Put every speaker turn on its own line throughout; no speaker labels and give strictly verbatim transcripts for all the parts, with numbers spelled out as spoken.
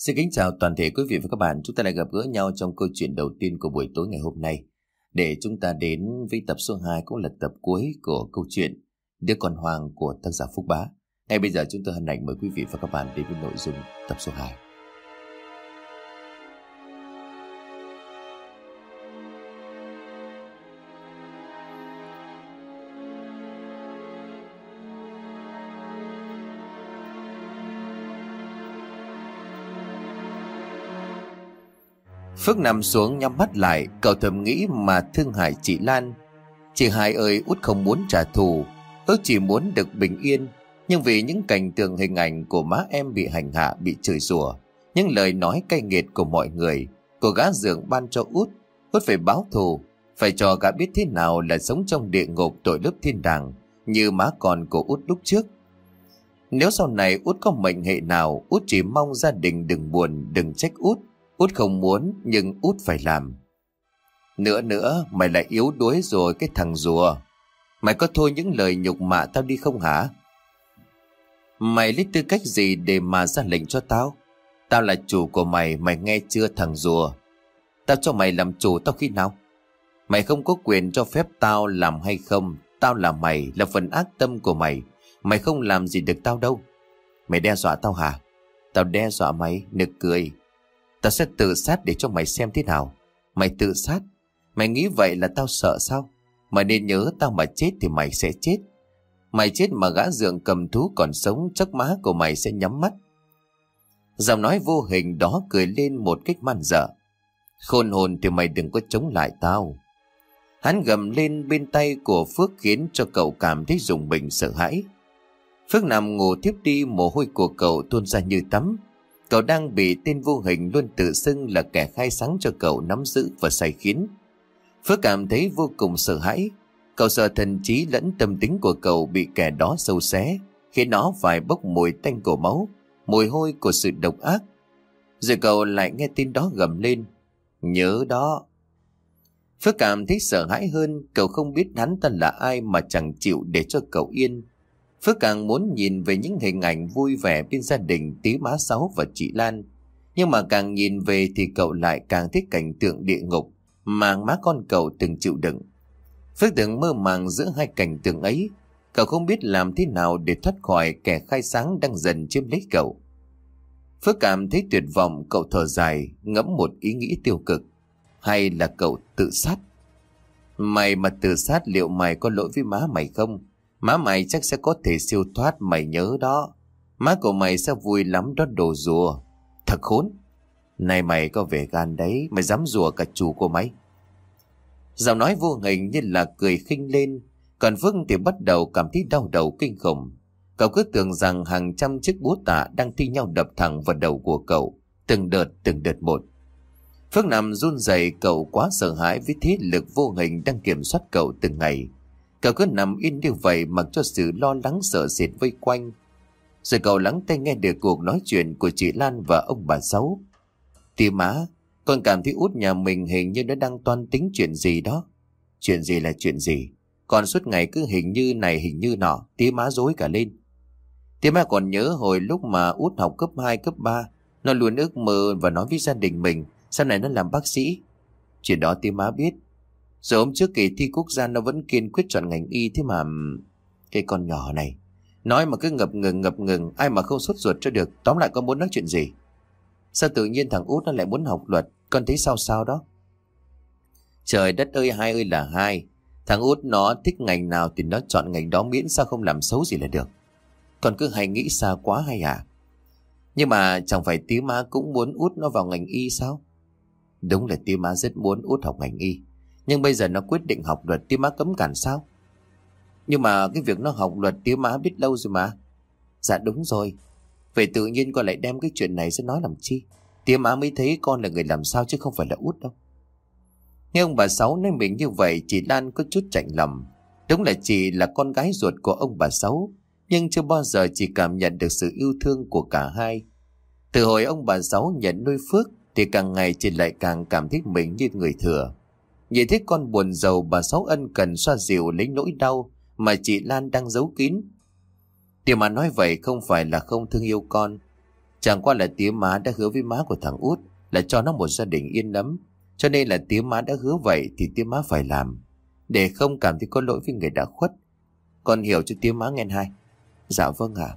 Xin kính chào toàn thể quý vị và các bạn. Chúng ta lại gặp gỡ nhau trong câu chuyện đầu tiên của buổi tối ngày hôm nay, để chúng ta đến với tập số hai, cũng là tập cuối của câu chuyện Đứa Con Hoang của tác giả Phúc Bá. Ngay bây giờ chúng tôi hân hạnh mời quý vị và các bạn đến với nội dung tập số hai. Phước nằm xuống nhắm mắt lại, cậu thầm nghĩ mà thương hại chị Lan. Chị Hai ơi, út không muốn trả thù, út chỉ muốn được bình yên. Nhưng vì những cảnh tượng hình ảnh của má em bị hành hạ, bị chửi rủa, những lời nói cay nghiệt của mọi người, của gã giường ban cho út, út phải báo thù, phải cho gã biết thế nào là sống trong địa ngục tội lớp thiên đàng như má con của út lúc trước. Nếu sau này út có mệnh hệ nào, út chỉ mong gia đình đừng buồn, đừng trách út. Út không muốn nhưng út phải làm. Nữa nữa, mày lại yếu đuối rồi cái thằng rùa. Mày có thôi những lời nhục mạ tao đi không hả? Mày lấy tư cách gì để mà ra lệnh cho tao? Tao là chủ của mày, mày nghe chưa thằng rùa? Tao cho mày làm chủ tao khi nào? Mày không có quyền cho phép tao làm hay không? Tao là mày, là phần ác tâm của mày. Mày không làm gì được tao đâu. Mày đe dọa tao hả? Tao đe dọa mày? Nực cười. Tao sẽ tự sát để cho mày xem thế nào. Mày tự sát? Mày nghĩ vậy là tao sợ sao? Mày nên nhớ, tao mà chết thì mày sẽ chết. Mày chết mà gã dượng cầm thú còn sống, chắc má của mày sẽ nhắm mắt. Giọng nói vô hình đó cười lên một cách man dợ. Khôn hồn thì mày đừng có chống lại tao. Hắn gầm lên bên tay của Phước khiến cho cậu cảm thấy rùng mình sợ hãi. Phước nằm ngủ tiếp đi, mồ hôi của cậu tuôn ra như tắm. Cậu đang bị tên vô hình luôn tự xưng là kẻ khai sáng cho cậu nắm giữ và sai khiến. Phước cảm thấy vô cùng sợ hãi. Cậu sợ thần trí lẫn tâm tính của cậu bị kẻ đó sâu xé, khiến nó phải bốc mùi tanh của máu, mùi hôi của sự độc ác. Rồi cậu lại nghe tin đó gầm lên. Nhớ đó. Phước cảm thấy sợ hãi hơn. Cậu không biết hắn ta là ai mà chẳng chịu để cho cậu yên. Phước càng muốn nhìn về những hình ảnh vui vẻ bên gia đình tí má Sáu và chị Lan. Nhưng mà càng nhìn về thì cậu lại càng thích cảnh tượng địa ngục mà má con cậu từng chịu đựng. Phước từng mơ màng giữa hai cảnh tượng ấy. Cậu không biết làm thế nào để thoát khỏi kẻ khai sáng đang dần chiếm lấy cậu. Phước cảm thấy tuyệt vọng, cậu thở dài, ngẫm một ý nghĩ tiêu cực. Hay là cậu tự sát? Mày mà tự sát liệu mày có lỗi với má mày không? Má mày chắc sẽ có thể siêu thoát, mày nhớ đó. Má của mày sẽ vui lắm đó đồ rùa. Thật khốn. Này mày có vẻ gan đấy, mày dám rùa cả chủ của mày. Giọng nói vô hình như là cười khinh lên. Còn Phước thì bắt đầu cảm thấy đau đầu kinh khủng. Cậu cứ tưởng rằng hàng trăm chiếc búa tạ đang thi nhau đập thẳng vào đầu của cậu, từng đợt từng đợt một. Phước nằm run rẩy, cậu quá sợ hãi với thế lực vô hình đang kiểm soát cậu từng ngày. Cậu cứ nằm yên như vậy mặc cho sự lo lắng sợ sệt vây quanh. Rồi cậu lắng tai nghe được cuộc nói chuyện của chị Lan và ông bà Sáu. Tía má, con cảm thấy út nhà mình hình như nó đang toan tính chuyện gì đó. Chuyện gì là chuyện gì? Còn suốt ngày cứ hình như này hình như nọ, tía má rối cả lên. Tía má còn nhớ hồi lúc mà út học cấp hai, cấp ba, nó luôn ước mơ và nói với gia đình mình sau này nó làm bác sĩ. Chuyện đó tía má biết. Rồi hôm trước kỳ thi quốc gia nó vẫn kiên quyết chọn ngành y, thế mà cái con nhỏ này nói mà cứ ngập ngừng ngập ngừng, ai mà không sốt ruột cho được. Tóm lại con muốn nói chuyện gì? Sao tự nhiên thằng út nó lại muốn học luật? Con thấy sao sao đó? Trời đất ơi, hai ơi là hai. Thằng út nó thích ngành nào thì nó chọn ngành đó, miễn sao không làm xấu gì là được. Con cứ hay nghĩ xa quá hay à? Nhưng mà chẳng phải tía má cũng muốn út nó vào ngành y sao? Đúng là tía má rất muốn út học ngành y, nhưng bây giờ nó quyết định học luật, tía má cấm cản sao? Nhưng mà cái việc nó học luật tía má biết lâu rồi mà. Dạ đúng rồi. Vậy tự nhiên con lại đem cái chuyện này ra nói làm chi? Tía má mới thấy con là người làm sao chứ không phải là út đâu. Nghe ông bà Sáu nói mình như vậy, chị Lan có chút chạnh lòng. Đúng là chị là con gái ruột của ông bà Sáu, nhưng chưa bao giờ chị cảm nhận được sự yêu thương của cả hai. Từ hồi ông bà Sáu nhận nuôi Phước thì càng ngày chị lại càng cảm thấy mình như người thừa. Nhìn thấy con buồn rầu, bà Sáu ân cần xoa dịu lấy nỗi đau mà chị Lan đang giấu kín. Điều mà nói vậy không phải là không thương yêu con. Chẳng qua là tía má đã hứa với má của thằng út là cho nó một gia đình yên ấm. Cho nên là tía má đã hứa vậy thì tía má phải làm, để không cảm thấy có lỗi với người đã khuất. Con hiểu cho tía má nghe hai. Dạ vâng ạ.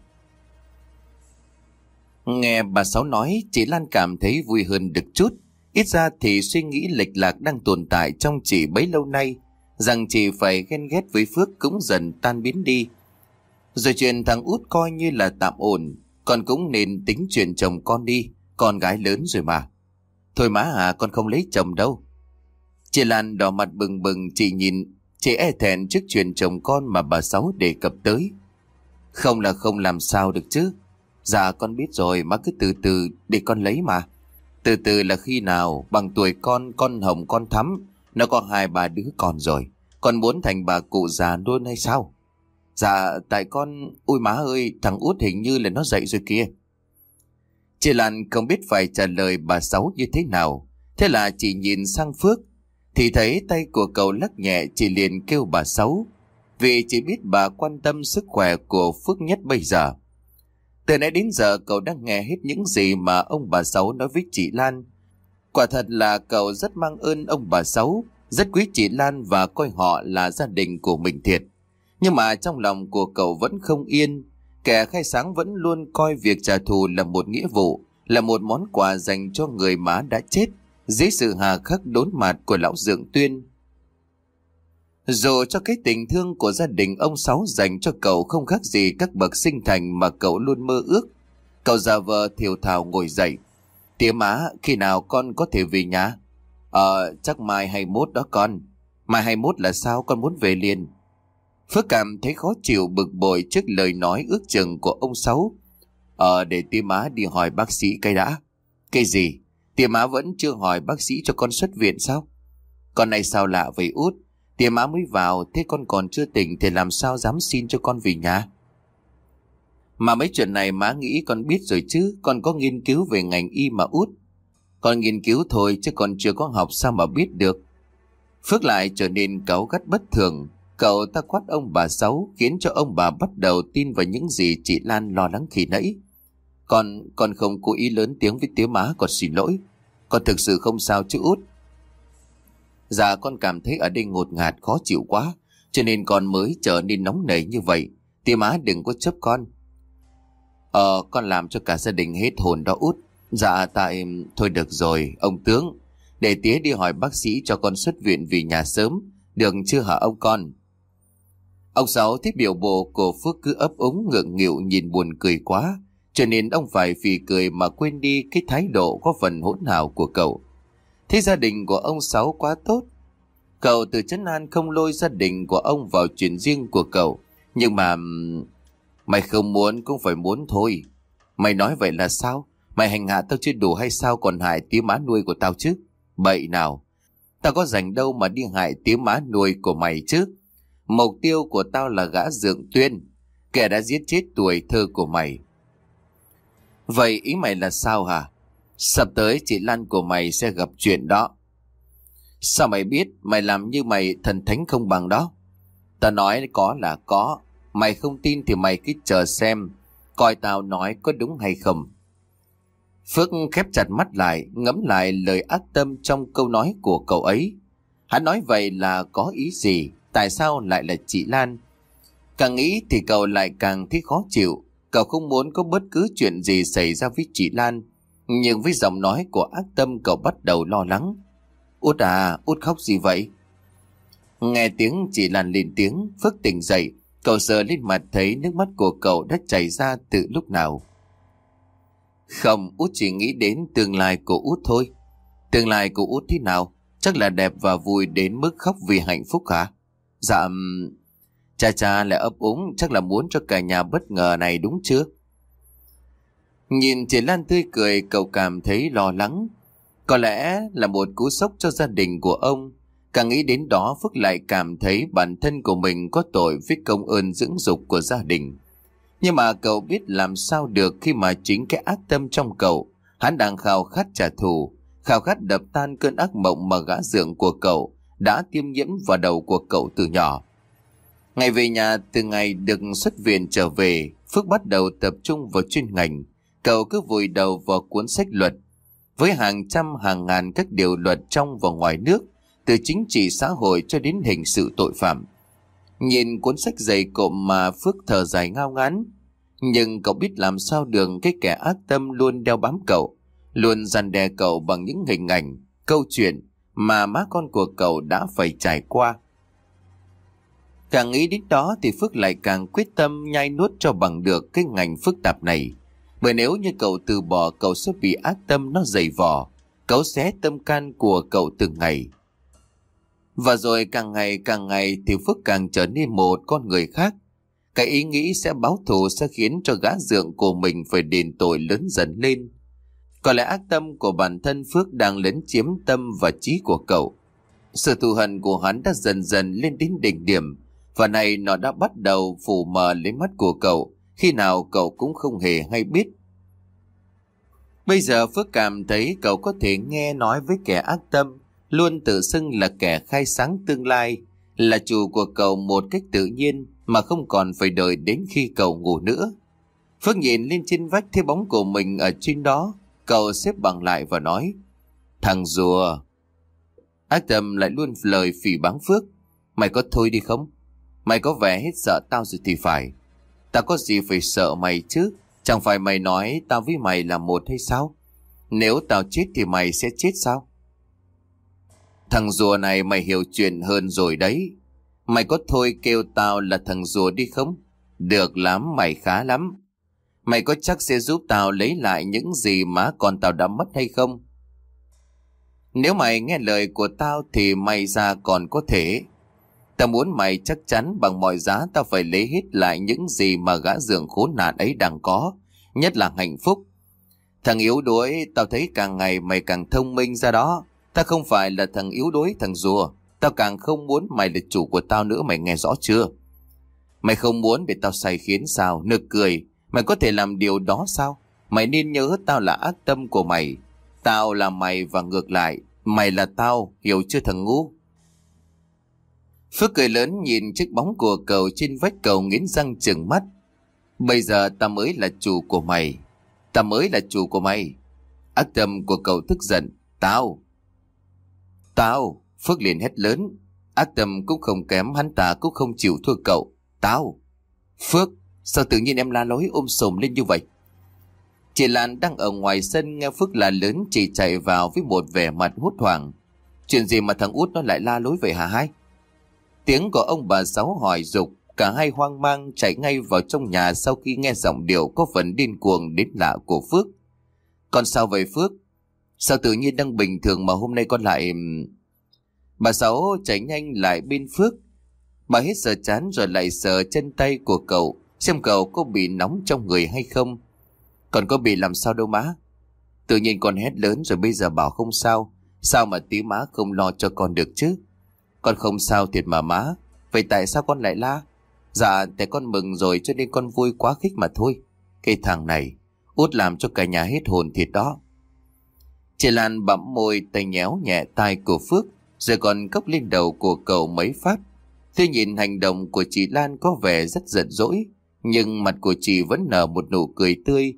Nghe bà Sáu nói, chị Lan cảm thấy vui hơn được chút. Ít ra thì suy nghĩ lệch lạc đang tồn tại trong chị bấy lâu nay, rằng chị phải ghen ghét với Phước cũng dần tan biến đi. Rồi chuyện thằng út coi như là tạm ổn, con cũng nên tính chuyện chồng con đi, con gái lớn rồi mà. Thôi má à, con không lấy chồng đâu. Chị Lan đỏ mặt bừng bừng, chị nhìn, chị e thẹn trước chuyện chồng con mà bà Sáu đề cập tới. Không là không làm sao được chứ. Dạ con biết rồi, má cứ từ từ để con lấy mà. Từ từ là khi nào? Bằng tuổi con, con Hồng con Thắm, nó có hai ba đứa con rồi. Con muốn thành bà cụ già luôn hay sao? Dạ tại con... Ui má ơi, thằng út hình như là nó dậy rồi kìa. Chị Lan không biết phải trả lời bà Sáu như thế nào. Thế là chị nhìn sang Phước, thì thấy tay của cậu lắc nhẹ, chị liền kêu bà Sáu, vì chị biết bà quan tâm sức khỏe của Phước nhất bây giờ. Từ nãy đến giờ cậu đã nghe hết những gì mà ông bà Sáu nói với chị Lan. Quả thật là cậu rất mang ơn ông bà Sáu, rất quý chị Lan và coi họ là gia đình của mình thiệt. Nhưng mà trong lòng của cậu vẫn không yên. Kẻ khai sáng vẫn luôn coi việc trả thù là một nghĩa vụ, là một món quà dành cho người má đã chết dưới sự hà khắc đốn mạt của lão Dượng Tuyên. Dù cho cái tình thương của gia đình ông Sáu dành cho cậu không khác gì các bậc sinh thành mà cậu luôn mơ ước, cậu giả vờ thều thào ngồi dậy. Tía má, khi nào con có thể về nhà? Ờ, chắc mai hai mươi mốt đó con. Mai hai mươi mốt là sao, con muốn về liền. Phước cảm thấy khó chịu bực bội trước lời nói ước chừng của ông Sáu. Ờ, để tía má đi hỏi bác sĩ cái đã. Cái gì? Tía má vẫn chưa hỏi bác sĩ cho con xuất viện sao? Con này sao lạ vậy út? Tía má mới vào, thế con còn chưa tỉnh thì làm sao dám xin cho con về nhà? Mà mấy chuyện này má nghĩ con biết rồi chứ, con có nghiên cứu về ngành y mà út. Con nghiên cứu thôi chứ còn chưa có học sao mà biết được. Phước lại trở nên cáu gắt bất thường. Cậu ta quát ông bà Sáu khiến cho ông bà bắt đầu tin vào những gì chị Lan lo lắng khi nãy. Con, con không cố ý lớn tiếng với tía má, con xin lỗi. Con thực sự không sao chứ út. Dạ con cảm thấy ở đây ngột ngạt khó chịu quá, cho nên con mới trở nên nóng nảy như vậy. Tía má đừng có chấp con. Ờ con làm cho cả gia đình hết hồn đó út. Dạ tại... Thôi được rồi ông tướng, để tía đi hỏi bác sĩ cho con xuất viện về nhà sớm, được chưa hả ông con? Ông Sáu thấy biểu bộ của Phước cứ ấp úng ngượng nghịu nhìn buồn cười quá, cho nên ông phải phì cười mà quên đi cái thái độ có phần hỗn hào của cậu. Thế gia đình của ông Sáu quá tốt. Cậu từ trấn an không lôi gia đình của ông vào chuyện riêng của cậu. Nhưng mà... Mày không muốn cũng phải muốn thôi. Mày nói vậy là sao? Mày hành hạ tao chưa đủ hay sao còn hại tía má nuôi của tao chứ? Bậy nào. Tao có rảnh đâu mà đi hại tía má nuôi của mày chứ. Mục tiêu của tao là gã Dượng Tuyên, kẻ đã giết chết tuổi thơ của mày. Vậy ý mày là sao hả? Sắp tới chị Lan của mày sẽ gặp chuyện đó. Sao mày biết? Mày làm như mày thần thánh không bằng đó. Tao nói có là có. Mày không tin thì mày cứ chờ xem, coi tao nói có đúng hay không. Phước khép chặt mắt lại, ngẫm lại lời ác tâm trong câu nói của cậu ấy. Hắn nói vậy là có ý gì? Tại sao lại là chị Lan? Càng nghĩ thì cậu lại càng thấy khó chịu. Cậu không muốn có bất cứ chuyện gì xảy ra với chị Lan. Nhưng với giọng nói của ác tâm, cậu bắt đầu lo lắng. Út à, út khóc gì vậy? Nghe tiếng chị Lan lên tiếng, Phước tỉnh dậy. Cậu sờ lên mặt thấy nước mắt của cậu đã chảy ra từ lúc nào. Không, út chỉ nghĩ đến tương lai của út thôi. Tương lai của út thế nào? Chắc là đẹp và vui đến mức khóc vì hạnh phúc hả? Dạ... Cha cha lại ấp úng, chắc là muốn cho cả nhà bất ngờ này đúng chưa? Nhìn chị Lan tươi cười, cậu cảm thấy lo lắng. Có lẽ là một cú sốc cho gia đình của ông. Càng nghĩ đến đó, Phước lại cảm thấy bản thân của mình có tội với công ơn dưỡng dục của gia đình. Nhưng mà cậu biết làm sao được khi mà chính cái ác tâm trong cậu, hắn đang khao khát trả thù, khao khát đập tan cơn ác mộng mà gã Dượng của cậu đã tiêm nhiễm vào đầu của cậu từ nhỏ. Ngày về nhà, từ ngày được xuất viện trở về, Phước bắt đầu tập trung vào chuyên ngành. Cậu cứ vùi đầu vào cuốn sách luật, với hàng trăm hàng ngàn các điều luật trong và ngoài nước, từ chính trị xã hội cho đến hình sự tội phạm. Nhìn cuốn sách dày cộm mà Phước thở dài ngao ngán. Nhưng cậu biết làm sao được, cái kẻ ác tâm luôn đeo bám cậu, luôn răn đe cậu bằng những hình ảnh, câu chuyện mà má con của cậu đã phải trải qua. Càng nghĩ đến đó thì Phước lại càng quyết tâm nhai nuốt cho bằng được cái ngành phức tạp này. Bởi nếu như cậu từ bỏ, cậu sẽ bị ác tâm nó dày vò, cấu xé tâm can của cậu từng ngày. Và rồi càng ngày càng ngày thì Phước càng trở nên một con người khác. Cái ý nghĩ sẽ báo thù sẽ khiến cho gã dượng của mình phải đền tội lớn dần lên. Có lẽ ác tâm của bản thân Phước đang lấn chiếm tâm và trí của cậu. Sự thù hận của hắn đã dần dần lên đến đỉnh điểm, và này nó đã bắt đầu phủ mờ lấy mắt của cậu, khi nào cậu cũng không hề hay biết. Bây giờ Phước cảm thấy cậu có thể nghe nói với kẻ ác tâm, luôn tự xưng là kẻ khai sáng tương lai, là chủ của cậu một cách tự nhiên mà không còn phải đợi đến khi cậu ngủ nữa. Phước nhìn lên trên vách thấy bóng của mình ở trên đó. Cậu xếp bằng lại và nói: "Thằng rùa." Ác tâm lại luôn lời phỉ báng Phước: "Mày có thôi đi không? Mày có vẻ hết sợ tao rồi thì phải. Tao có gì phải sợ mày chứ? Chẳng phải mày nói tao với mày là một hay sao? Nếu tao chết thì mày sẽ chết sao?" "Thằng rùa này, mày hiểu chuyện hơn rồi đấy. Mày có thôi kêu tao là thằng rùa đi không? Được lắm, mày khá lắm. Mày có chắc sẽ giúp tao lấy lại những gì má con tao đã mất hay không? Nếu mày nghe lời của tao thì mày ra còn có thể. Tao muốn mày chắc chắn bằng mọi giá tao phải lấy hết lại những gì mà gã dượng khốn nạn ấy đang có, nhất là hạnh phúc. Thằng yếu đuối, tao thấy càng ngày mày càng thông minh ra đó. Tao không phải là thằng yếu đuối, thằng rùa. Tao càng không muốn mày là chủ của tao nữa, mày nghe rõ chưa? Mày không muốn để tao sai khiến sao? Nực cười. Mày có thể làm điều đó sao? Mày nên nhớ tao là ác tâm của mày. Tao là mày và ngược lại. Mày là tao, hiểu chưa thằng ngu?" Phước cười lớn nhìn chiếc bóng của cậu trên vách, cậu nghiến răng trừng mắt. "Bây giờ tao mới là chủ của mày. Tao mới là chủ của mày." Ác tâm của cậu tức giận: Tao Tao Phước liền hét lớn. Ác tâm cũng không kém, hắn ta cũng không chịu thua cậu. "Tao Phước, sao tự nhiên em la lối ôm sồm lên như vậy?" Chị Lan đang ở ngoài sân nghe Phước la lớn, chị chạy vào với một vẻ mặt hốt hoảng. "Chuyện gì mà thằng út nó lại la lối vậy hả hai?" Tiếng của ông bà Sáu hỏi giục. Cả hai hoang mang chạy ngay vào trong nhà sau khi nghe giọng điệu có phần điên cuồng đến lạ của Phước. "Con sao vậy Phước? Sao tự nhiên đang bình thường mà hôm nay con lại..." Bà Sáu chạy nhanh lại bên Phước. Bà hết sờ chán rồi lại sờ chân tay của cậu, xem cậu có bị nóng trong người hay không. "Con có bị làm sao đâu má. Tự nhiên con hét lớn rồi bây giờ bảo không sao. Sao mà tí má không lo cho con được chứ? Con không sao thiệt mà má. Vậy tại sao con lại la?" "Dạ tại con mừng rồi cho nên con vui quá khích mà thôi. Cái thằng này, út làm cho cả nhà hết hồn thiệt đó." Chị Lan bặm môi, tay nhéo nhẹ tai của Phước, rồi còn cốc lên đầu của cậu mấy phát. Tuy nhìn hành động của chị Lan có vẻ rất giận dỗi, nhưng mặt của chị vẫn nở một nụ cười tươi,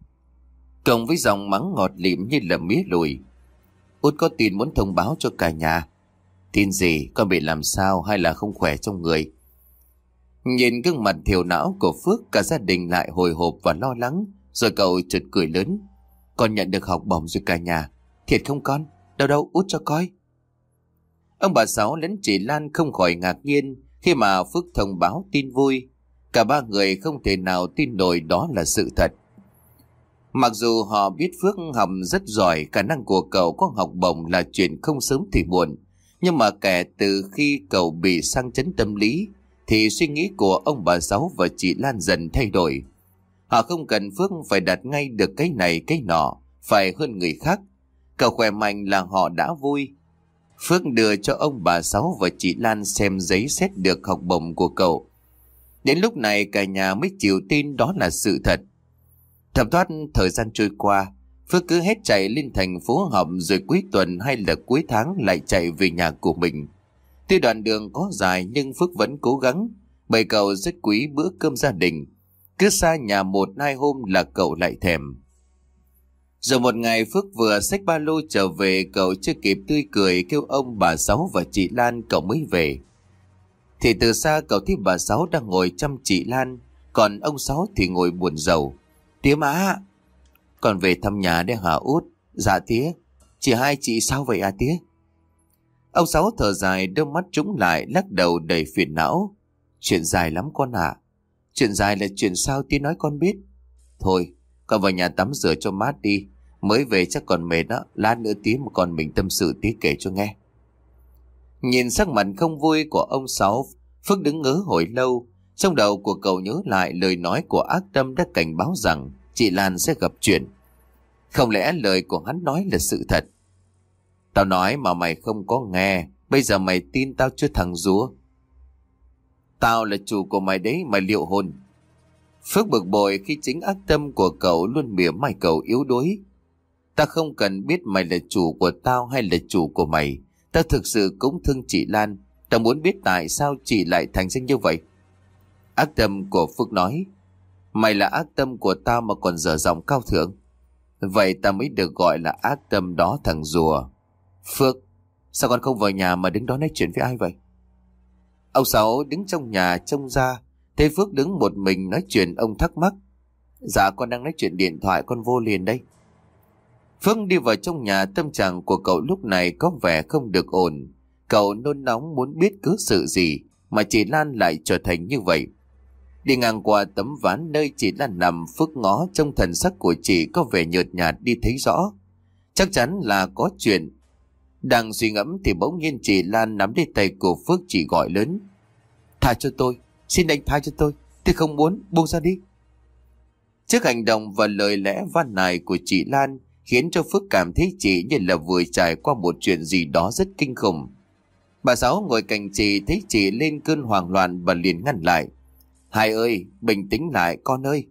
cộng với giọng mắng ngọt lịm như là mía lùi. "Út có tin muốn thông báo cho cả nhà." "Tin gì? Con bị làm sao hay là không khỏe trong người?" Nhìn gương mặt thiểu não của Phước, cả gia đình lại hồi hộp và lo lắng. Rồi cậu chợt cười lớn: "Con nhận được học bổng rồi cả nhà. Thiệt không con? Đâu đâu, út cho coi." Ông bà Sáu lẫn chị Lan không khỏi ngạc nhiên khi mà Phước thông báo tin vui. Cả ba người không thể nào tin nổi đó là sự thật. Mặc dù họ biết Phước học rất giỏi, khả năng của cậu có học bổng là chuyện không sớm thì muộn, nhưng mà kể từ khi cậu bị sang chấn tâm lý thì suy nghĩ của ông bà Sáu và chị Lan dần thay đổi. Họ không cần Phước phải đạt ngay được cái này cái nọ, phải hơn người khác. Cậu khỏe mạnh là họ đã vui. Phước đưa cho ông bà Sáu và chị Lan xem giấy xét được học bổng của cậu. Đến lúc này cả nhà mới chịu tin đó là sự thật. Thấm thoát thời gian trôi qua, Phước cứ hết chạy lên thành phố học, rồi cuối tuần hay là cuối tháng lại chạy về nhà của mình. Tuy đoạn đường có dài nhưng Phước vẫn cố gắng, bởi cậu rất quý bữa cơm gia đình. Cứ xa nhà một hai hôm là cậu lại thèm. Rồi một ngày Phước vừa xách ba lô trở về, cậu chưa kịp tươi cười kêu ông bà Sáu và chị Lan cậu mới về. Thì từ xa cậu thấy bà Sáu đang ngồi chăm chị Lan, còn ông Sáu thì ngồi buồn rầu. Tía má, con về thăm nhà đấy hả út? Dạ tía. Chị hai chị sao vậy à tía? Ông Sáu thở dài, đôi mắt trũng lại, lắc đầu đầy phiền não. Chuyện dài lắm con ạ. À. Chuyện dài là chuyện sao tía nói con biết. Thôi, con vào nhà tắm rửa cho mát đi. Mới về chắc còn mệt đó. Lát nữa tía mà còn mình tâm sự tía kể cho nghe. Nhìn sắc mặt không vui của ông Sáu, Phước đứng ngớ hồi lâu. Trong đầu của cậu nhớ lại lời nói của ác tâm đã cảnh báo rằng chị Lan sẽ gặp chuyện. Không lẽ lời của hắn nói là sự thật? Tao nói mà mày không có nghe. Bây giờ mày tin tao chưa thằng rúa? Tao là chủ của mày đấy, mày liệu hồn. Phước bực bội khi chính ác tâm của cậu luôn mỉa mai cậu yếu đuối. Tao không cần biết mày là chủ của tao hay là chủ của mày. Tao thực sự cũng thương chị Lan. Tao muốn biết tại sao chị lại thành ra như vậy. Ác tâm của Phước nói. Mày là ác tâm của tao mà còn dở giọng cao thượng. Vậy tao mới được gọi là ác tâm đó thằng rùa. Phước, sao con không vào nhà mà đứng đó nói chuyện với ai vậy? Ông Sáu đứng trong nhà trông ra, thấy Phước đứng một mình nói chuyện, ông thắc mắc. Dạ con đang nói chuyện điện thoại, con vô liền đây. Phước đi vào trong nhà, tâm trạng của cậu lúc này có vẻ không được ổn. Cậu nôn nóng muốn biết cứ sự gì mà chị Lan lại trở thành như vậy. Đi ngang qua tấm ván nơi chị Lan nằm, Phước ngó trong thần sắc của chị có vẻ nhợt nhạt đi thấy rõ. Chắc chắn là có chuyện. Đang suy ngẫm thì bỗng nhiên chị Lan nắm lấy tay của Phước, chị gọi lớn. Tha cho tôi, xin anh tha cho tôi, tôi không muốn, buông ra đi. Trước hành động và lời lẽ van nài của chị Lan khiến cho Phước cảm thấy chị như là vừa trải qua một chuyện gì đó rất kinh khủng. Bà Sáu ngồi cạnh chị thấy chị lên cơn hoảng loạn và liền ngăn lại. Hai ơi, bình tĩnh lại con ơi.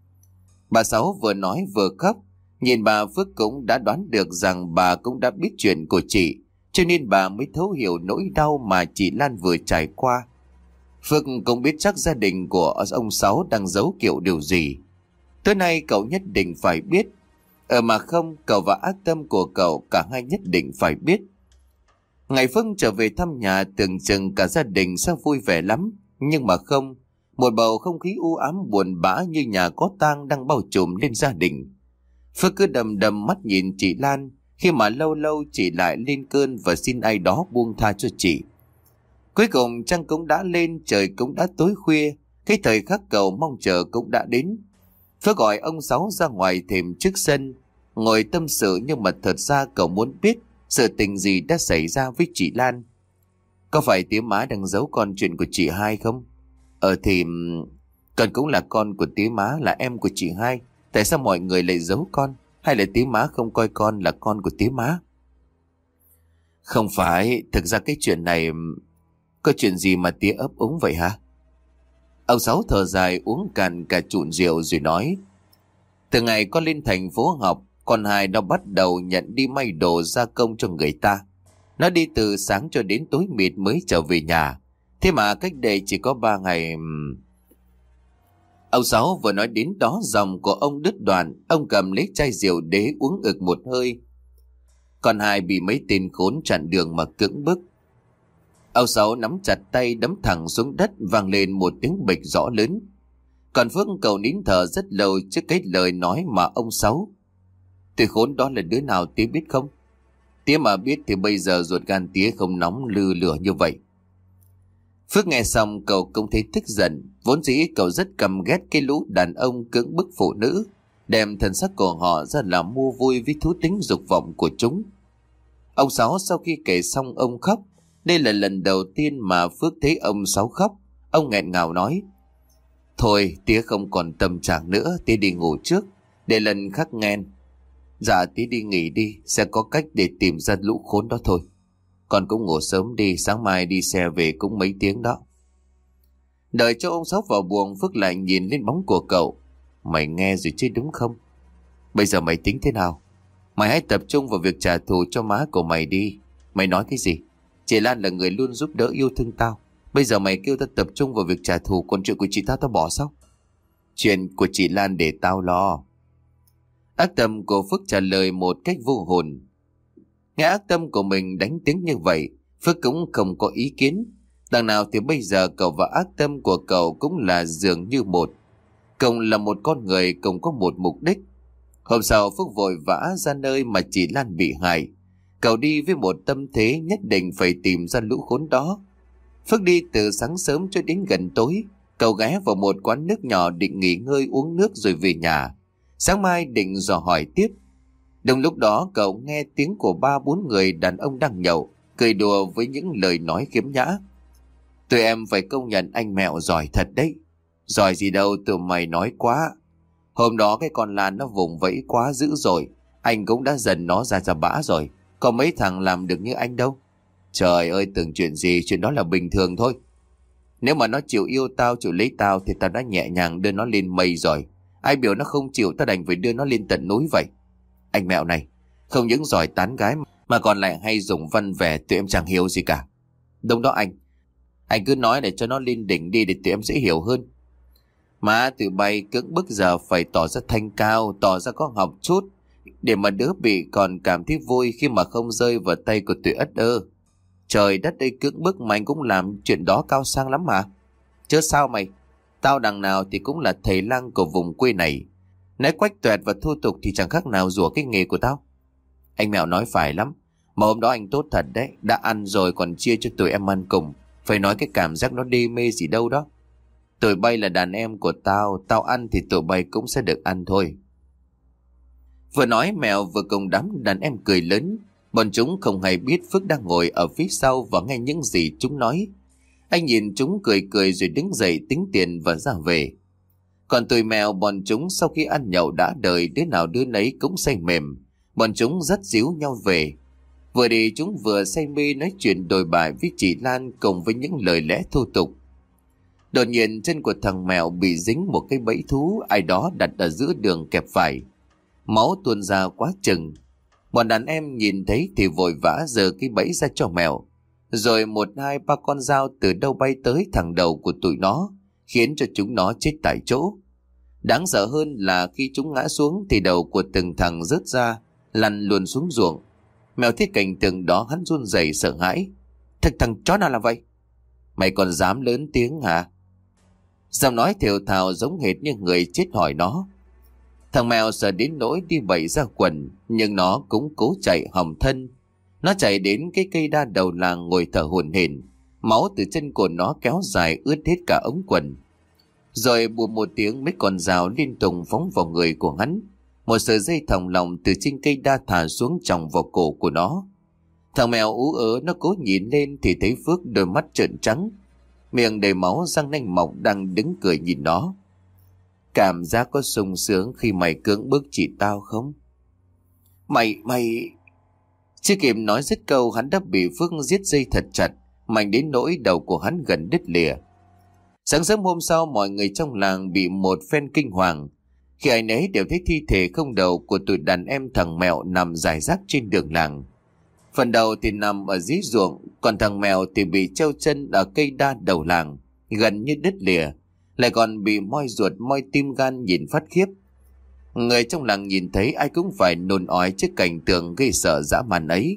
Bà Sáu vừa nói vừa khóc. Nhìn bà, Phước cũng đã đoán được rằng bà cũng đã biết chuyện của chị, cho nên bà mới thấu hiểu nỗi đau mà chị Lan vừa trải qua. Phước cũng biết chắc gia đình của ông Sáu đang giấu kiểu điều gì. Tối nay cậu nhất định phải biết. Ờ mà không, cậu và ác tâm của cậu cả hai nhất định phải biết. Ngày Phước trở về thăm nhà, tưởng chừng cả gia đình sẽ vui vẻ lắm. Nhưng mà không, một bầu không khí u ám buồn bã như nhà có tang đang bao trùm lên gia đình. Phước cứ đầm đầm mắt nhìn chị Lan, khi mà lâu lâu chị lại lên cơn và xin ai đó buông tha cho chị. Cuối cùng trăng cũng đã lên, trời cũng đã tối khuya, cái thời khắc cậu mong chờ cũng đã đến. Phước gọi ông Sáu ra ngoài thềm trước sân, ngồi tâm sự, nhưng mà thật ra cậu muốn biết sự tình gì đã xảy ra với chị Lan. Có phải tía má đang giấu con chuyện của chị hai không? Ờ thì con cũng là con của tía má, là em của chị hai. Tại sao mọi người lại giấu con? Hay là tía má không coi con là con của tía má? Không phải, thực ra cái chuyện này... Có chuyện gì mà tía ấp úng vậy hả? Ông Sáu thở dài uống cạn cả chụn rượu rồi nói. Từ ngày con lên thành phố học, con hai nó bắt đầu nhận đi may đồ gia công cho người ta. Nó đi từ sáng cho đến tối mịt mới trở về nhà. Thế mà cách đây chỉ có ba ngày... Ông Sáu vừa nói đến đó, dòng của ông đứt đoạn. Ông cầm lấy chai rượu đế uống ực một hơi. Còn hai bị mấy tên khốn chặn đường mà cưỡng bức. Ông Sáu nắm chặt tay đấm thẳng xuống đất, vang lên một tiếng bịch rõ lớn. Còn Phước cậu nín thở rất lâu trước cái lời nói mà ông Sáu. Tụi khốn đó là đứa nào tía biết không? Tía mà biết thì bây giờ ruột gan tía không nóng lư lửa như vậy. Phước nghe xong cậu cũng thấy tức giận. Vốn dĩ cậu rất căm ghét cái lũ đàn ông cưỡng bức phụ nữ, đem thần sắc của họ ra làm mua vui với thú tính dục vọng của chúng. Ông Sáu sau khi kể xong ông khóc. Đây là lần đầu tiên mà Phước thấy ông Sáu khóc. Ông nghẹn ngào nói. Thôi tía không còn tâm trạng nữa, tía đi ngủ trước, để lần khác nghen. Dạ tía đi nghỉ đi, sẽ có cách để tìm ra lũ khốn đó thôi. Con cũng ngủ sớm đi, sáng mai đi xe về cũng mấy tiếng đó. Đợi cho ông Sáu vào buồng, Phước lại nhìn lên bóng của cậu. Mày nghe rồi chứ đúng không? Bây giờ mày tính thế nào? Mày hãy tập trung vào việc trả thù cho má của mày đi. Mày nói cái gì? Chị Lan là người luôn giúp đỡ yêu thương tao. Bây giờ mày kêu tao tập trung vào việc trả thù, còn chuyện của chị tao tao bỏ sao? Chuyện của chị Lan để tao lo. Ác tâm của Phước trả lời một cách vô hồn. Nghe ác tâm của mình đánh tiếng như vậy, Phước cũng không có ý kiến. Đằng nào thì bây giờ cậu và ác tâm của cậu cũng là dường như một. Cậu là một con người cùng có một mục đích. Hôm sau Phước vội vã ra nơi mà chị Lan bị hại. Cậu đi với một tâm thế nhất định phải tìm ra lũ khốn đó. Phước đi từ sáng sớm cho đến gần tối. Cậu ghé vào một quán nước nhỏ định nghỉ ngơi uống nước rồi về nhà. Sáng mai định dò hỏi tiếp. Đồng lúc đó cậu nghe tiếng của ba bốn người đàn ông đang nhậu, cười đùa với những lời nói khiếm nhã. Tụi em phải công nhận anh Mẹo giỏi thật đấy. Giỏi gì đâu, tụi mày nói quá. Hôm đó cái con Lan nó vùng vẫy quá dữ rồi, anh cũng đã dần nó ra ra bã rồi. Có mấy thằng làm được như anh đâu. Trời ơi, tưởng chuyện gì, chuyện đó là bình thường thôi. Nếu mà nó chịu yêu tao, chịu lấy tao thì tao đã nhẹ nhàng đưa nó lên mây rồi. Ai biểu nó không chịu, tao đành phải đưa nó lên tận núi vậy. Anh Mẹo này, không những giỏi tán gái mà còn lại hay dùng văn vẻ, tụi em chẳng hiểu gì cả. Đúng đó anh. Anh cứ nói để cho nó lên đỉnh đi để tụi em dễ hiểu hơn. Mà tụi bay cưỡng bức giờ phải tỏ ra thanh cao, tỏ ra có học chút, để mà đứa bị còn cảm thấy vui khi mà không rơi vào tay của tụi ất ơ. Trời đất ơi, cưỡng bức mà anh cũng làm chuyện đó cao sang lắm mà. Chứ sao mày, tao đằng nào thì cũng là thầy lang của vùng quê này. Nói quách toẹt và thô tục thì chẳng khác nào rủa cái nghề của tao. Anh Mẹo nói phải lắm. Mà hôm đó anh tốt thật đấy, đã ăn rồi còn chia cho tụi em ăn cùng. Phải nói cái cảm giác nó đê mê gì đâu đó. Tụi bay là đàn em của tao, tao ăn thì tụi bay cũng sẽ được ăn thôi. Vừa nói Mẹo vừa cùng đám đàn em cười lớn. Bọn chúng không hay biết Phước đang ngồi ở phía sau và nghe những gì chúng nói. Anh nhìn chúng cười cười rồi đứng dậy tính tiền và ra về. Còn tụi Mẹo bọn chúng sau khi ăn nhậu đã đời, đứa nào đứa nấy cũng say mềm. Bọn chúng rất díu nhau về. Vừa đi chúng vừa say mê nói chuyện đồi bại với chị Lan cùng với những lời lẽ thô tục. Đột nhiên chân của thằng Mẹo bị dính một cái bẫy thú ai đó đặt ở giữa đường kẹp phải. Máu tuôn ra quá chừng. Bọn đàn em nhìn thấy thì vội vã giơ cái bẫy ra cho Mẹo. Rồi một hai ba con dao từ đâu bay tới thẳng đầu của tụi nó, khiến cho chúng nó chết tại chỗ. Đáng sợ hơn là khi chúng ngã xuống thì đầu của từng thằng rớt ra, lăn luôn xuống ruộng. Mẹo thấy cảnh tượng đó hắn run rẩy sợ hãi. Thật thằng chó nào làm vậy? Mày còn dám lớn tiếng hả? Giọng nói thều thào giống hệt như người chết hỏi nó. Thằng Mẹo sợ đến nỗi đi bậy ra quần, nhưng nó cũng cố chạy hòng thân. Nó chạy đến cái cây đa đầu làng ngồi thở hổn hển, máu từ chân của nó kéo dài ướt hết cả ống quần. Rồi bùm một tiếng, mấy con dao liên tục phóng vào người của hắn. Một sợi dây thòng lọng từ trên cây đa thả xuống chòng vào cổ của nó. Thằng Mẹo ú ớ nó cố nhìn lên thì thấy Phước đôi mắt trợn trắng, miệng đầy máu, răng nanh mọc đang đứng cười nhìn nó. Cảm giác có sung sướng khi mày cưỡng bức chị tao không? Mày, mày... Chưa kịp nói dứt câu, hắn đã bị Phước giết dây thật chặt, mạnh đến nỗi đầu của hắn gần đứt lìa. Sáng sớm hôm sau, mọi người trong làng bị một phen kinh hoàng khi ai nấy đều thấy thi thể không đầu của tụi đàn em thằng Mẹo nằm rải rác trên đường làng. Phần đầu thì nằm ở dưới ruộng, còn thằng Mẹo thì bị treo chân ở cây đa đầu làng, gần như đứt lìa, lại còn bị moi ruột moi tim gan nhìn phát khiếp. Người trong làng nhìn thấy ai cũng phải nôn ói trước cảnh tượng gây sợ dã man ấy.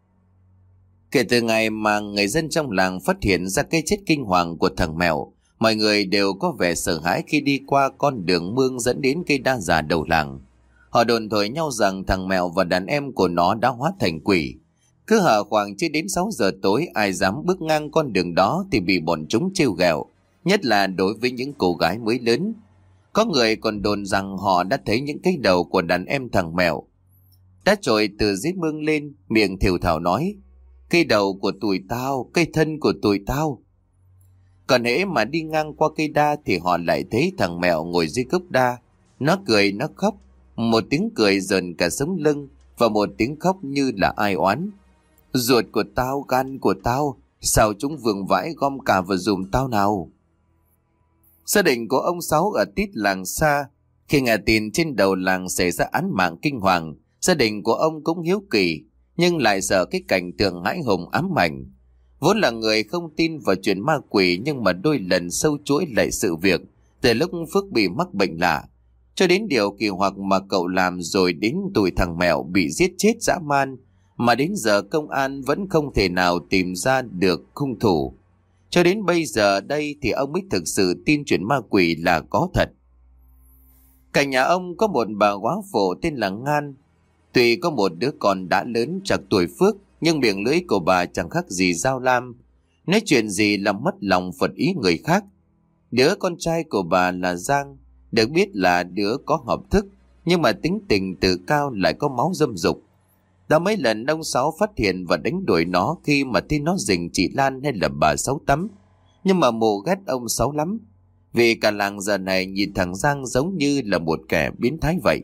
Kể từ ngày mà người dân trong làng phát hiện ra cái chết kinh hoàng của thằng Mẹo, mọi người đều có vẻ sợ hãi khi đi qua con đường mương dẫn đến cây đa già đầu làng. Họ đồn thổi nhau rằng thằng Mẹo và đàn em của nó đã hóa thành quỷ. Cứ hở khoảng chưa đến sáu giờ tối, ai dám bước ngang con đường đó thì bị bọn chúng trêu ghẹo, nhất là đối với những cô gái mới lớn. Có người còn đồn rằng họ đã thấy những cái đầu của đàn em thằng Mẹo đã trồi từ dưới mương lên, miệng thều thào nói: cây đầu của tụi tao, cây thân của tụi tao. Còn hễ mà đi ngang qua cây đa thì họ lại thấy thằng Mẹo ngồi dưới gốc đa. Nó cười, nó khóc, một tiếng cười rợn cả sống lưng và một tiếng khóc như là ai oán. Ruột của tao, gan của tao, sao chúng vương vãi gom cả vào dùm tao nào. Gia đình của ông Sáu ở tít làng xa, khi nghe tin trên đầu làng xảy ra án mạng kinh hoàng, gia đình của ông cũng hiếu kỳ, nhưng lại sợ cái cảnh tượng hãi hùng ám ảnh. Vốn là người không tin vào chuyện ma quỷ, nhưng mà đôi lần sâu chuỗi lại sự việc từ lúc Phước bị mắc bệnh lạ, Cho đến điều kỳ hoặc mà cậu làm rồi đến tuổi thằng Mẹo bị giết chết dã man, mà đến giờ công an vẫn không thể nào tìm ra được hung thủ. Cho đến bây giờ đây thì ông mới thực sự tin chuyện ma quỷ là có thật. Cạnh nhà ông có một bà góa phụ tên là Ngan. Tuy có một đứa con đã lớn trạc tuổi Phước, nhưng miệng lưỡi của bà chẳng khác gì dao lam. Nói chuyện gì làm mất lòng phật ý người khác. Đứa con trai của bà là Giang, được biết là đứa có học thức, nhưng mà tính tình tự cao lại có máu dâm dục. Đã mấy lần ông Sáu phát hiện và đánh đuổi nó khi mà thấy nó rình chị Lan hay là bà Sáu tắm. Nhưng mà mụ ghét ông Sáu lắm, vì cả làng giờ này nhìn thằng Giang giống như là một kẻ biến thái vậy.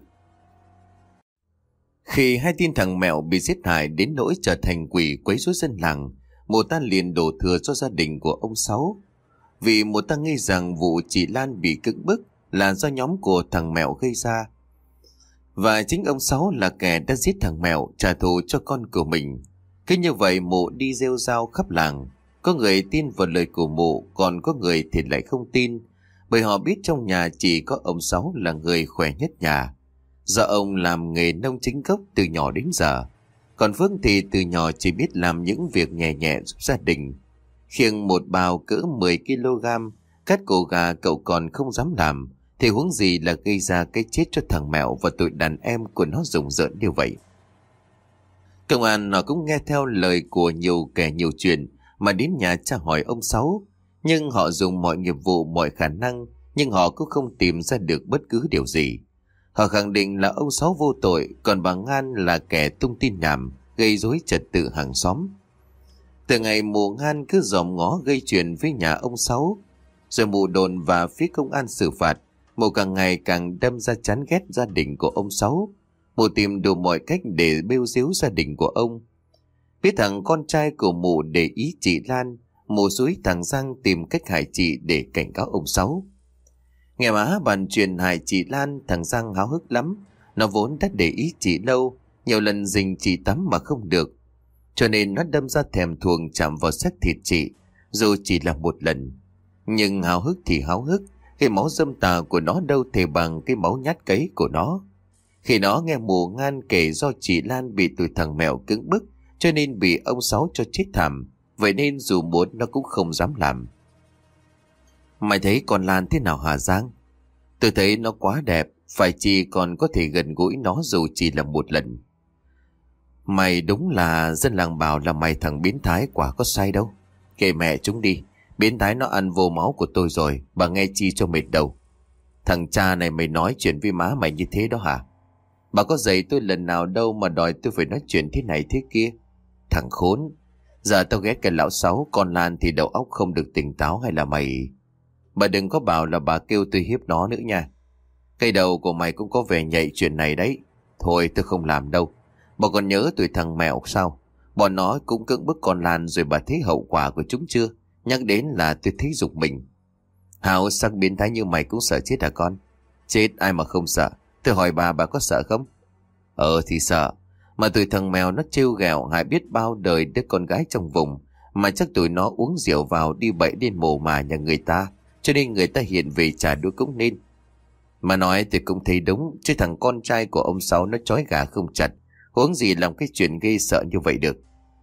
Khi hai tin thằng Mẹo bị giết hại đến nỗi trở thành quỷ quấy rối dân làng, mụ ta liền đổ thừa cho gia đình của ông Sáu. Vì mụ ta nghi rằng vụ chị Lan bị cưỡng bức là do nhóm của thằng Mẹo gây ra, và chính ông Sáu là kẻ đã giết thằng Mẹo trả thù cho con của mình. Cứ như vậy mụ đi rêu rao khắp làng. Có người tin vào lời của mụ, còn có người thì lại không tin, bởi họ biết trong nhà chỉ có ông Sáu là người khỏe nhất nhà, do ông làm nghề nông chính gốc từ nhỏ đến giờ. Còn Phước thì từ nhỏ chỉ biết làm những việc nhẹ nhẹ giúp gia đình. Khiêng một bao cỡ mười ki lô gam cắt cổ gà cậu còn không dám làm, thì huống gì là gây ra cái chết cho thằng Mẹo và tụi đàn em của nó rùng rợn như vậy. Công an nó cũng nghe theo lời của nhiều kẻ nhiều chuyện mà đến nhà tra hỏi ông Sáu. Nhưng họ dùng mọi nghiệp vụ, mọi khả năng, nhưng họ cũng không tìm ra được bất cứ điều gì. Họ khẳng định là ông Sáu vô tội, còn bà Ngan là kẻ tung tin nhảm, gây rối trật tự hàng xóm. Từ ngày mụ Ngan cứ dòm ngó gây chuyện với nhà ông Sáu, rồi mụ đồn và phía công an xử phạt, mụ càng ngày càng đâm ra chán ghét gia đình của ông Sáu. Mụ tìm đủ mọi cách để bêu xếu gia đình của ông. Biết thằng con trai của mụ để ý chị Lan, mụ xúi thằng Giang tìm cách hại chị để cảnh cáo ông Sáu. Nghe má bàn chuyện hại chị Lan, thằng Giang háo hức lắm. Nó vốn đã để ý chị lâu, nhiều lần rình chị tắm mà không được, cho nên nó đâm ra thèm thuồng chạm vào xác thịt chị, dù chỉ là một lần. Nhưng háo hức thì háo hức, cái máu dâm tà của nó đâu thể bằng cái máu nhát cấy của nó. Khi nó nghe mụ Ngan kể do chị Lan bị tụi thằng Mẹo cưỡng bức, cho nên bị ông Sáu cho chết thảm, vậy nên dù muốn nó cũng không dám làm. Mày thấy con Lan thế nào hả Giang? Tôi thấy nó quá đẹp, phải chi còn có thể gần gũi nó dù chỉ là một lần. Mày đúng là dân làng bảo là mày thằng biến thái, quả có sai đâu. Kệ mẹ chúng đi, biến thái nó ăn vô máu của tôi rồi, bà nghe chi cho mệt đầu. Thằng cha này mày nói chuyện với má mày như thế đó hả? Bà có dạy tôi lần nào đâu mà đòi tôi phải nói chuyện thế này thế kia. Thằng khốn, giờ tao ghét cái lão Sáu, con Lan thì đầu óc không được tỉnh táo hay là mày... Bà đừng có bảo là bà kêu tôi hiếp nó nữa nha. Cây đầu của mày cũng có vẻ nhạy chuyện này đấy. Thôi tôi không làm đâu. Bà còn nhớ tụi thằng Mẹo sao? Bọn nó cũng cưỡng bức con Lan rồi bà thấy hậu quả của chúng chưa? Nhắc đến là tôi thấy giục mình. Hào sắc biến thái như mày cũng sợ chết hả con? Chết ai mà không sợ. Tôi hỏi bà, bà có sợ không? Ờ thì sợ. Mà tụi thằng Mèo nó trêu ghẹo hại biết bao đời đứa con gái trong vùng. Mà chắc tụi nó uống rượu vào đi bậy đến mồ mà nhà người ta, cho nên người ta hiện về trả đũa cũng nên. Mà nói thì cũng thấy đúng, chứ thằng con trai của ông Sáu nó trói gà không chặt, huống gì làm cái chuyện gây sợ như vậy được.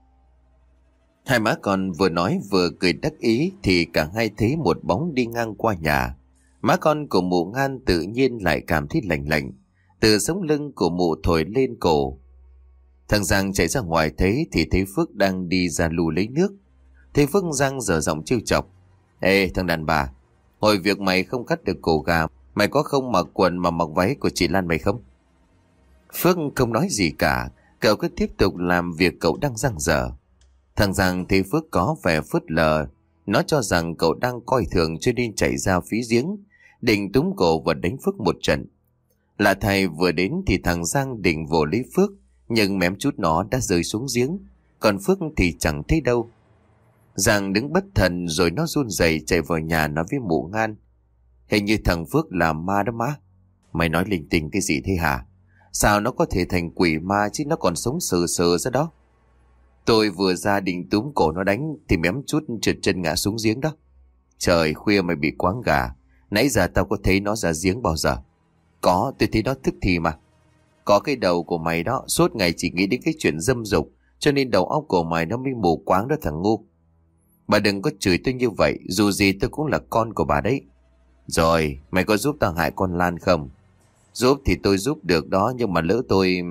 Hai má con vừa nói vừa cười đắc ý thì cả hai thấy một bóng đi ngang qua nhà. Má con của mụ Ngan tự nhiên lại cảm thấy lạnh lạnh, từ sống lưng của mụ thổi lên cổ. Thằng Giang chạy ra ngoài thấy thì thấy Phước đang đi ra lù lấy nước. Thấy Phước, Giang dở giọng trêu chọc. Ê thằng đàn bà, hồi việc mày không cắt được cổ gà, mày có không mặc quần mà mặc váy của chị Lan mày không? Phước không nói gì cả, cậu cứ tiếp tục làm việc cậu đang dang dở. Thằng Giang thấy Phước có vẻ phớt lờ, nó cho rằng cậu đang coi thường cho nên chạy ra phía giếng, định túm cổ và đánh Phước một trận. Lạ thay vừa đến thì thằng Giang định vồ lấy Phước, nhưng mém chút nó đã rơi xuống giếng, còn Phước thì chẳng thấy đâu. Giang đứng bất thần rồi nó run rẩy chạy vào nhà nói với mụ Ngan. Hình như thằng Phước là ma đó má. Mày nói linh tinh cái gì thế hả? Sao nó có thể thành quỷ ma chứ nó còn sống sờ sờ ra đó. Tôi vừa ra định túm cổ nó đánh thì mém chút trượt chân ngã xuống giếng đó. Trời khuya mày bị quáng gà, nãy giờ tao có thấy nó ra giếng bao giờ. Có, tôi thấy đó tức thì mà. Có cái đầu của mày đó, suốt ngày chỉ nghĩ đến cái chuyện dâm dục, cho nên đầu óc của mày nó mới mù quáng đó thằng ngu. Bà đừng có chửi tôi như vậy, dù gì tôi cũng là con của bà đấy. Rồi, mày có giúp tao hại con Lan không? Giúp thì tôi giúp được đó, nhưng mà lỡ tôi...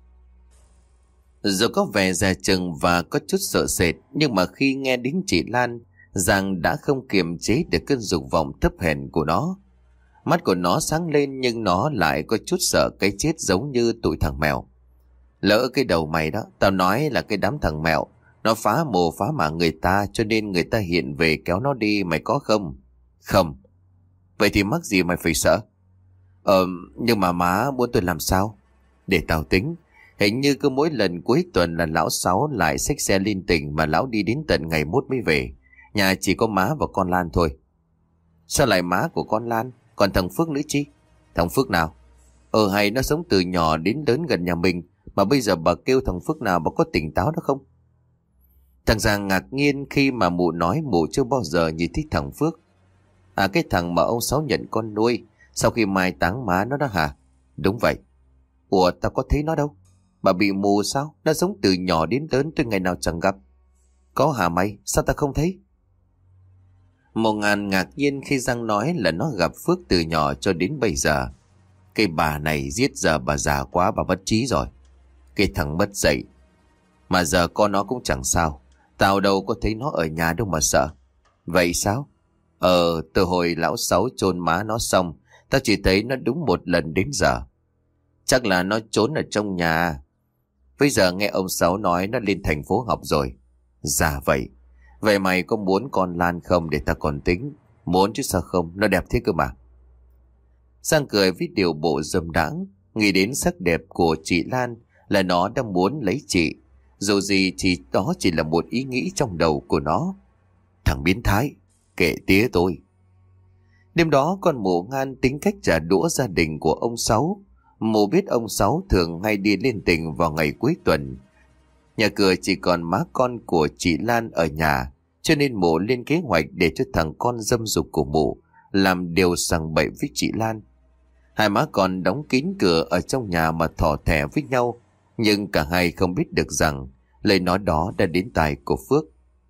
Dù có vẻ dè chừng và có chút sợ sệt, nhưng mà khi nghe đến chị Lan, Giang đã không kiềm chế được cơn dục vọng thấp hèn của nó. Mắt của nó sáng lên nhưng nó lại có chút sợ cái chết, giống như tụi thằng mèo. Lỡ cái đầu mày đó, tao nói là cái đám thằng mèo, nó phá mồ phá mả người ta, cho nên người ta hiện về kéo nó đi, mày có không? Không. Vậy thì mắc gì mày phải sợ? Ờ, nhưng mà má muốn tôi làm sao? Để tao tính. Hình như cứ mỗi lần cuối tuần là lão Sáu lại xách xe lên tỉnh, mà lão đi đến tận ngày mốt mới về. Nhà chỉ có má và con Lan thôi. Sao lại má của con Lan? Còn thằng Phước nữa chi? Thằng Phước nào? Ờ hay nó sống từ nhỏ đến lớn gần nhà mình, mà bây giờ bà kêu thằng Phước nào, bà có tỉnh táo đó không? Thằng Giang ngạc nhiên khi mà mụ nói mụ chưa bao giờ nhìn thấy thằng Phước. À, cái thằng mà ông Sáu nhận con nuôi sau khi mai táng má nó đó hả? Đúng vậy. Ủa, tao có thấy nó đâu. Bà bị mù sao? Nó sống từ nhỏ đến lớn, tôi ngày nào chẳng gặp. Có hả mày? Sao ta không thấy? Một ngàn ngạc nhiên khi Giang nói là nó gặp Phước từ nhỏ cho đến bây giờ. Cái bà này giết giờ bà già quá, bà mất trí rồi. Cái thằng mất dạy. Mà giờ con nó cũng chẳng sao. Tao đâu có thấy nó ở nhà đâu mà sợ. Vậy sao? Ờ, từ hồi lão Sáu chôn má nó xong, tao chỉ thấy nó đúng một lần đến giờ. Chắc là nó trốn ở trong nhà. Bây giờ nghe ông Sáu nói nó lên thành phố học rồi. Dạ vậy. Vậy mày có muốn con Lan không để ta còn tính? Muốn chứ sao không, nó đẹp thế cơ mà. Giang cười với điều bộ dâm đãng, nghĩ đến sắc đẹp của chị Lan là nó đang muốn lấy chị. Dù gì thì đó chỉ là một ý nghĩ trong đầu của nó. Thằng biến thái, kệ tía tôi. Đêm đó con mụ Ngan tính cách trả đũa gia đình của ông Sáu. Mụ biết ông Sáu thường hay đi lên tỉnh vào ngày cuối tuần. Nhà cửa chỉ còn má con của chị Lan ở nhà, cho nên mụ lên kế hoạch để cho thằng con dâm dục của mụ làm điều sằng bậy với chị Lan. Hai má con đóng kín cửa ở trong nhà mà thỏ thẻ với nhau, nhưng cả hai không biết được rằng lời nói đó đã đến tai của Phước.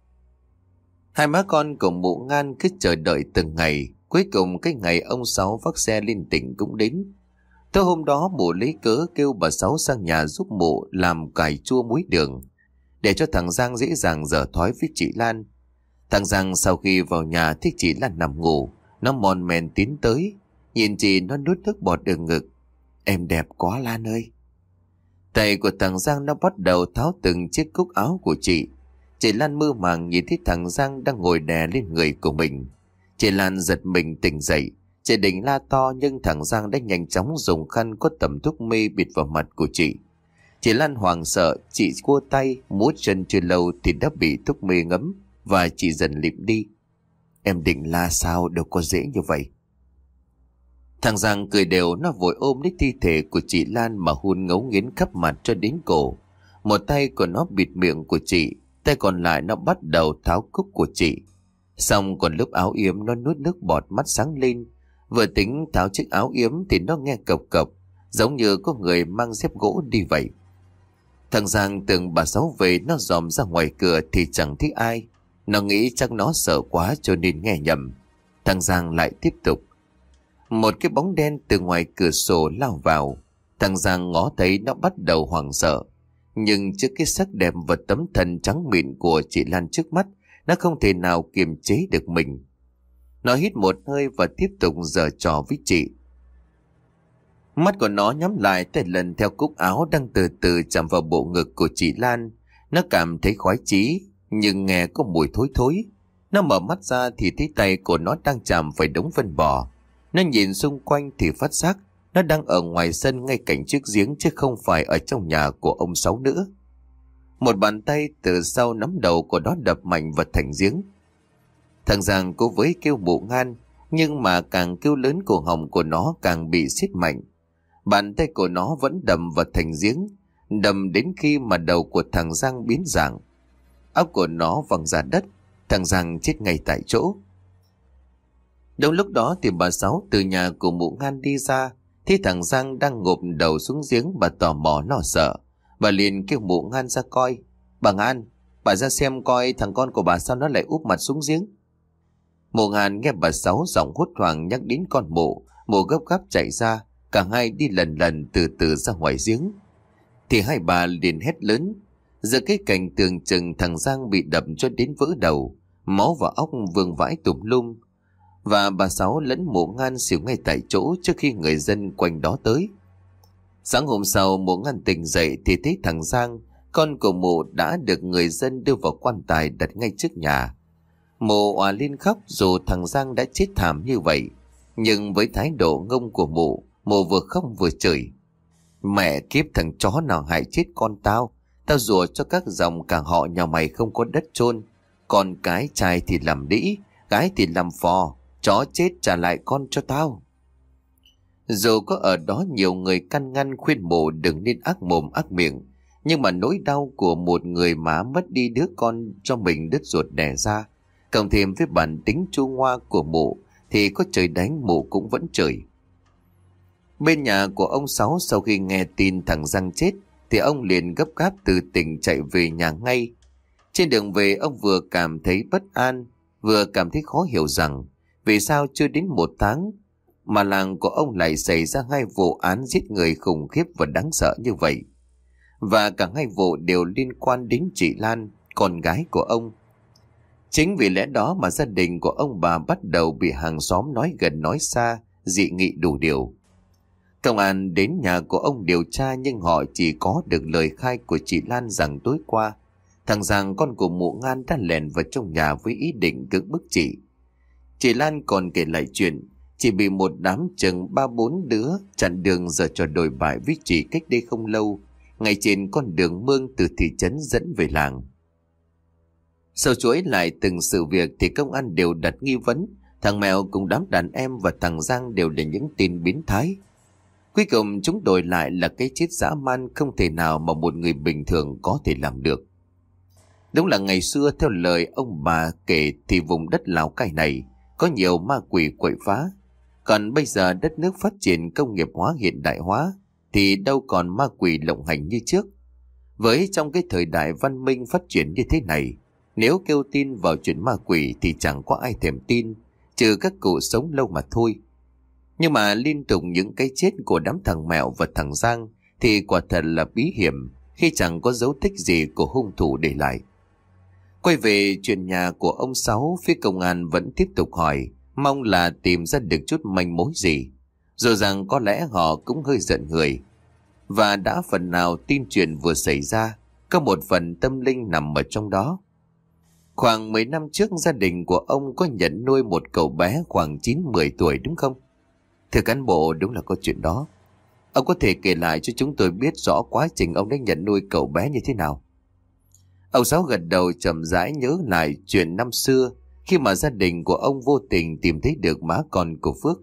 Hai má con của mụ Ngan cứ chờ đợi từng ngày. Cuối cùng cái ngày ông Sáu vác xe lên tỉnh cũng đến. Tối hôm đó mụ lấy cớ kêu bà Sáu sang nhà giúp mụ làm cải chua muối đường, để cho thằng Giang dễ dàng dở thói với chị Lan. Thằng Giang sau khi vào nhà thấy chị Lan nằm ngủ, nó mòn mèn tiến tới, nhìn chị nó nuốt nước bọt ở ngực. Em đẹp quá Lan ơi. Tay của thằng Giang nó bắt đầu tháo từng chiếc cúc áo của chị. Chị Lan mơ màng nhìn thấy thằng Giang đang ngồi đè lên người của mình. Chị Lan giật mình tỉnh dậy. Chị định la to nhưng thằng Giang đã nhanh chóng dùng khăn có tẩm thuốc mê bịt vào mặt của chị. Chị Lan hoảng sợ, chị cua tay, múa chân chưa lâu thì đã bị thuốc mê ngấm và chị dần lịm đi. Em định la sao, đâu có dễ như vậy. Thằng Giang cười đều, nó vội ôm lấy thi thể của chị Lan mà hun ngấu nghiến khắp mặt cho đến cổ. Một tay của nó bịt miệng của chị, tay còn lại nó bắt đầu tháo cúc của chị. Xong còn lớp áo yếm nó nuốt nước bọt, mắt sáng lên. Vừa tính tháo chiếc áo yếm thì nó nghe cộc cộc, giống như có người mang dép gỗ đi vậy. Thằng Giang tưởng bà Sáu về, nó dòm ra ngoài cửa thì chẳng thấy ai. Nó nghĩ chắc nó sợ quá cho nên nghe nhầm. Thằng Giang lại tiếp tục. Một cái bóng đen từ ngoài cửa sổ lao vào. Thằng Giang ngó thấy nó bắt đầu hoảng sợ. Nhưng trước cái sắc đẹp và tấm thân trắng mịn của chị Lan trước mắt, nó không thể nào kiềm chế được mình. Nó hít một hơi và tiếp tục giở trò với chị. Mắt của nó nhắm lại, tay lần theo cúc áo đang từ từ chạm vào bộ ngực của chị Lan. Nó cảm thấy khoái chí, nhưng nghe có mùi thối thối. Nó mở mắt ra thì thấy tay của nó đang chạm phải đống phân bò. Nó nhìn xung quanh thì phát giác nó đang ở ngoài sân ngay cạnh chiếc giếng, chứ không phải ở trong nhà của ông Sáu nữa. Một bàn tay từ sau nắm đầu của nó đập mạnh vào thành giếng. Thằng Giang cố với kêu mụ Ngan, nhưng mà càng kêu lớn cổ họng của nó càng bị siết mạnh. Bàn tay của nó vẫn đầm vào thành giếng, đầm đến khi mà đầu của thằng Giang biến dạng. Óc của nó văng ra đất, thằng Giang chết ngay tại chỗ. Đúng lúc đó thì bà Sáu từ nhà của mụ Ngan đi ra, Thấy thằng Giang đang ngụp đầu xuống giếng, bà tò mò lo sợ. Bà liền kêu mụ Ngan ra coi. Bà Ngan, bà ra xem coi thằng con của bà sao nó lại úp mặt xuống giếng. Mụ Ngan nghe bà Sáu giọng hốt hoảng nhắc đến con mụ. Mụ gấp gáp chạy ra. Cả hai đi lần lần từ từ ra ngoài giếng. Thì hai bà liền hét lớn. Giờ cái cảnh tường chừng thằng Giang bị đập cho đến vỡ đầu, máu và óc vương vãi tùm lum. Và bà Sáu lẫn mụ Ngan xỉu ngay tại chỗ trước khi người dân quanh đó tới. Sáng hôm sau mụ Ngan tỉnh dậy thì thấy thằng Giang, con của mụ, đã được người dân đưa vào quan tài đặt ngay trước nhà. Mụ òa lên khóc dù thằng Giang đã chết thảm như vậy. Nhưng với thái độ ngông của mụ, mụ vừa khóc vừa chửi. Mẹ kiếp, thằng chó nào hại chết con tao. Tao rủa cho các dòng cả họ nhà mày không có đất chôn. Con cái trai thì làm đĩ, gái thì làm phò. Chó chết trả lại con cho tao. Dù có ở đó nhiều người can ngăn khuyên mụ đừng nên ác mồm ác miệng, nhưng mà nỗi đau của một người má mất đi đứa con cho mình đứt ruột đẻ ra, cộng thêm với bản tính chua ngoa của mụ, thì có trời đánh mụ cũng vẫn chửi. Bên nhà của ông Sáu sau khi nghe tin thằng Giang chết thì ông liền gấp gáp từ tỉnh chạy về nhà ngay. Trên đường về ông vừa cảm thấy bất an, vừa cảm thấy khó hiểu rằng vì sao chưa đến một tháng mà làng của ông lại xảy ra hai vụ án giết người khủng khiếp và đáng sợ như vậy. Và cả hai vụ đều liên quan đến chị Lan, con gái của ông. Chính vì lẽ đó mà gia đình của ông bà bắt đầu bị hàng xóm nói gần nói xa, dị nghị đủ điều. Công an đến nhà của ông điều tra nhưng họ chỉ có được lời khai của chị Lan rằng tối qua thằng Giang, con của mụ Ngan, đã lèn vào trong nhà với ý định cưỡng bức chị. Chị Lan còn kể lại chuyện chị bị một đám chừng ba bốn đứa chặn đường giờ trò đồi bại với chị cách đây không lâu, ngay trên con đường mương từ thị trấn dẫn về làng. Sau chuỗi lại từng sự việc thì công an đều đặt nghi vấn thằng Mèo cùng đám đàn em và thằng Giang đều là những tên biến thái. Cuối cùng chúng đổi lại là cái chết dã man không thể nào mà một người bình thường có thể làm được. Đúng là ngày xưa theo lời ông bà kể thì vùng đất Lào Cai này có nhiều ma quỷ quậy phá. Còn bây giờ đất nước phát triển công nghiệp hóa hiện đại hóa thì đâu còn ma quỷ lộng hành như trước. Với trong cái thời đại văn minh phát triển như thế này, nếu kêu tin vào chuyện ma quỷ thì chẳng có ai thèm tin, trừ các cụ sống lâu mà thôi. Nhưng mà liên tục những cái chết của đám thằng Mèo và thằng Giang thì quả thật là bí hiểm khi chẳng có dấu tích gì của hung thủ để lại. Quay về chuyện nhà của ông Sáu, phía công an vẫn tiếp tục hỏi, mong là tìm ra được chút manh mối gì. Rồi rằng có lẽ họ cũng hơi giận người, và đã phần nào tin chuyện vừa xảy ra, có một phần tâm linh nằm ở trong đó. Khoảng mười năm trước gia đình của ông có nhận nuôi một cậu bé khoảng chín mười tuổi đúng không? Thưa cán bộ, đúng là có chuyện đó. Ông có thể kể lại cho chúng tôi biết rõ quá trình ông đã nhận nuôi cậu bé như thế nào? Ông Sáu gật đầu chậm rãi nhớ lại chuyện năm xưa khi mà gia đình của ông vô tình tìm thấy được má con của Phước.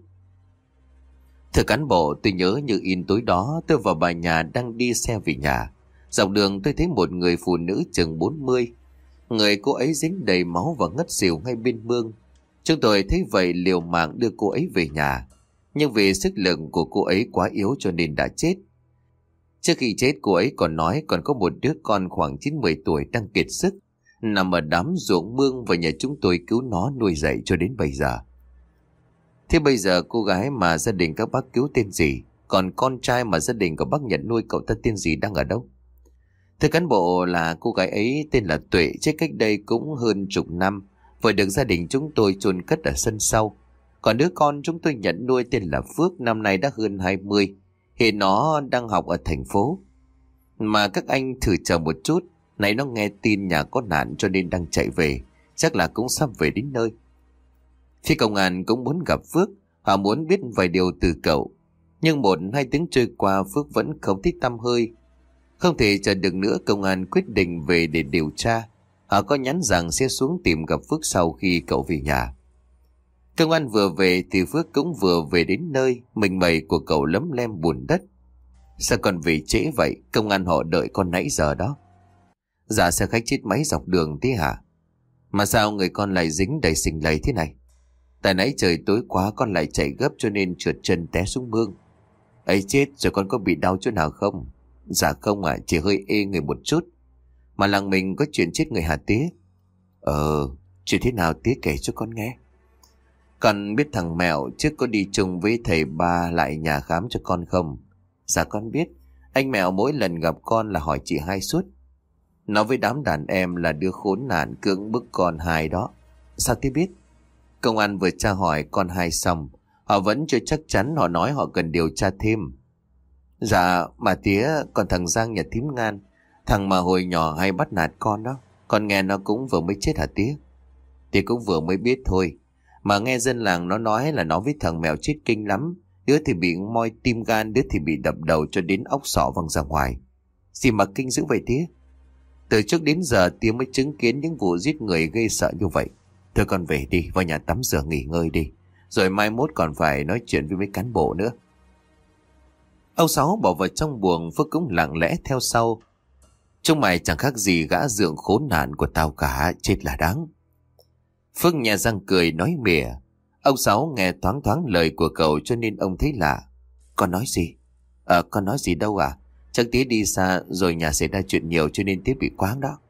Thưa cán bộ, tôi nhớ như in tối đó tôi vào bà nhà đang đi xe về nhà. Dọc đường tôi thấy một người phụ nữ chừng bốn mươi. Người cô ấy dính đầy máu và ngất xỉu ngay bên mương. Chúng tôi thấy vậy liều mạng đưa cô ấy về nhà. Nhưng vì sức lực của cô ấy quá yếu cho nên đã chết. Trước khi chết cô ấy còn nói còn có một đứa con khoảng chín mười tuổi đang kiệt sức, nằm ở đám ruộng mương và nhờ chúng tôi cứu nó nuôi dạy cho đến bây giờ. Thế bây giờ cô gái mà gia đình các bác cứu tên gì? Còn con trai mà gia đình của bác nhận nuôi cậu ta tên gì đang ở đâu? Thưa cán bộ, là cô gái ấy tên là Tuệ, chết cách đây cũng hơn chục năm, vừa được gia đình chúng tôi chôn cất ở sân sau. Còn đứa con chúng tôi nhận nuôi tên là Phước, năm nay đã hơn hai mươi. Hiện nó đang học ở thành phố. Mà các anh thử chờ một chút, nãy nó nghe tin nhà có nạn cho nên đang chạy về, chắc là cũng sắp về đến nơi. Phía công an cũng muốn gặp Phước, họ muốn biết vài điều từ cậu. Nhưng một hai tiếng trôi qua Phước vẫn không thích tăm hơi. Không thể chờ được nữa, công an quyết định về để điều tra. Họ có nhắn rằng sẽ xuống tìm gặp Phước sau khi cậu về nhà. Công an vừa về thì Phước cũng vừa về đến nơi, mình mẩy của cậu lấm lem bùn đất. Sao con về trễ vậy? Công an họ đợi con nãy giờ đó. Dạ xe khách chết máy dọc đường thế hả? Mà sao người con lại dính đầy sình lầy thế này? Tại nãy trời tối quá con lại chạy gấp cho nên trượt chân té xuống mương. Ấy chết rồi, con có bị đau chỗ nào không? Dạ không ạ, chỉ hơi ê người một chút. Mà làng mình có chuyện chết người hả tía? Ờ, chuyện thế nào tía kể cho con nghe. Con biết thằng Mẹo trước có đi chung với thầy ba lại nhà khám cho con không? Dạ con biết. Anh Mẹo mỗi lần gặp con là hỏi chị hai suốt. Nói với đám đàn em là đứa khốn nạn cưỡng bức con hai đó. Sao tía biết? Công an vừa tra hỏi con hai xong, họ vẫn chưa chắc chắn, họ nói họ cần điều tra thêm. Dạ mà tía, còn thằng Giang nhà thím Ngan, thằng mà hồi nhỏ hay bắt nạt con đó, con nghe nó cũng vừa mới chết hả tía? Tía cũng vừa mới biết thôi. Mà nghe dân làng nó nói là nó với thằng Mèo chết kinh lắm. Đứa thì bị moi tim gan, đứa thì bị đập đầu cho đến óc sọ văng ra ngoài. Gì mà kinh dữ vậy tía? Từ trước đến giờ tía mới chứng kiến những vụ giết người gây sợ như vậy. Thôi con về đi, vào nhà tắm rửa nghỉ ngơi đi, rồi mai mốt còn phải nói chuyện với mấy cán bộ nữa. Ông Sáu bỏ vào trong buồng, Phước cũng lặng lẽ theo sau. Chúng mày chẳng khác gì gã dượng khốn nạn của tao cả, chết là đáng. Phước nhè răng cười nói mỉa. Ông Sáu nghe thoáng thoáng lời của cậu cho nên ông thấy lạ. Con nói gì? Ờ, con nói gì đâu à? Chắc tía đi xa rồi nhà xảy ra chuyện nhiều cho nên tía bị quáng đó.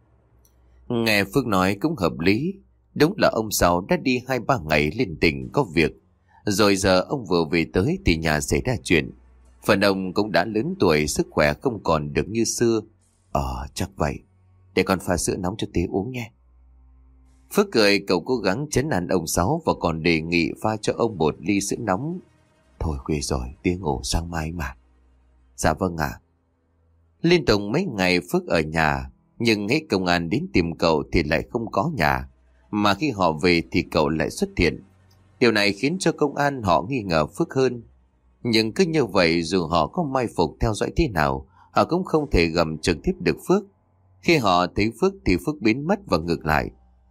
Nghe Phước nói cũng hợp lý. Đúng là ông Sáu đã đi hai ba ngày lên tỉnh có việc. Rồi giờ ông vừa về tới thì nhà xảy ra chuyện. Phần ông cũng đã lớn tuổi, sức khỏe không còn được như xưa. Ờ, chắc vậy. Để con pha sữa nóng cho tía uống nhé. Phước cười, cậu cố gắng trấn an ông Sáu và còn đề nghị pha cho ông một ly sữa nóng. Thôi khuya rồi, tía ngủ sang mai mà. Dạ vâng ạ. Liên tục mấy ngày Phước ở nhà, nhưng hết công an đến tìm cậu thì lại không có nhà. Mà khi họ về thì cậu lại xuất hiện. Điều này khiến cho công an họ nghi ngờ Phước hơn. Nhưng cứ như vậy, dù họ có mai phục theo dõi thế nào, họ cũng không thể gầm trực tiếp được Phước. Khi họ thấy Phước thì Phước biến mất và ngược lại.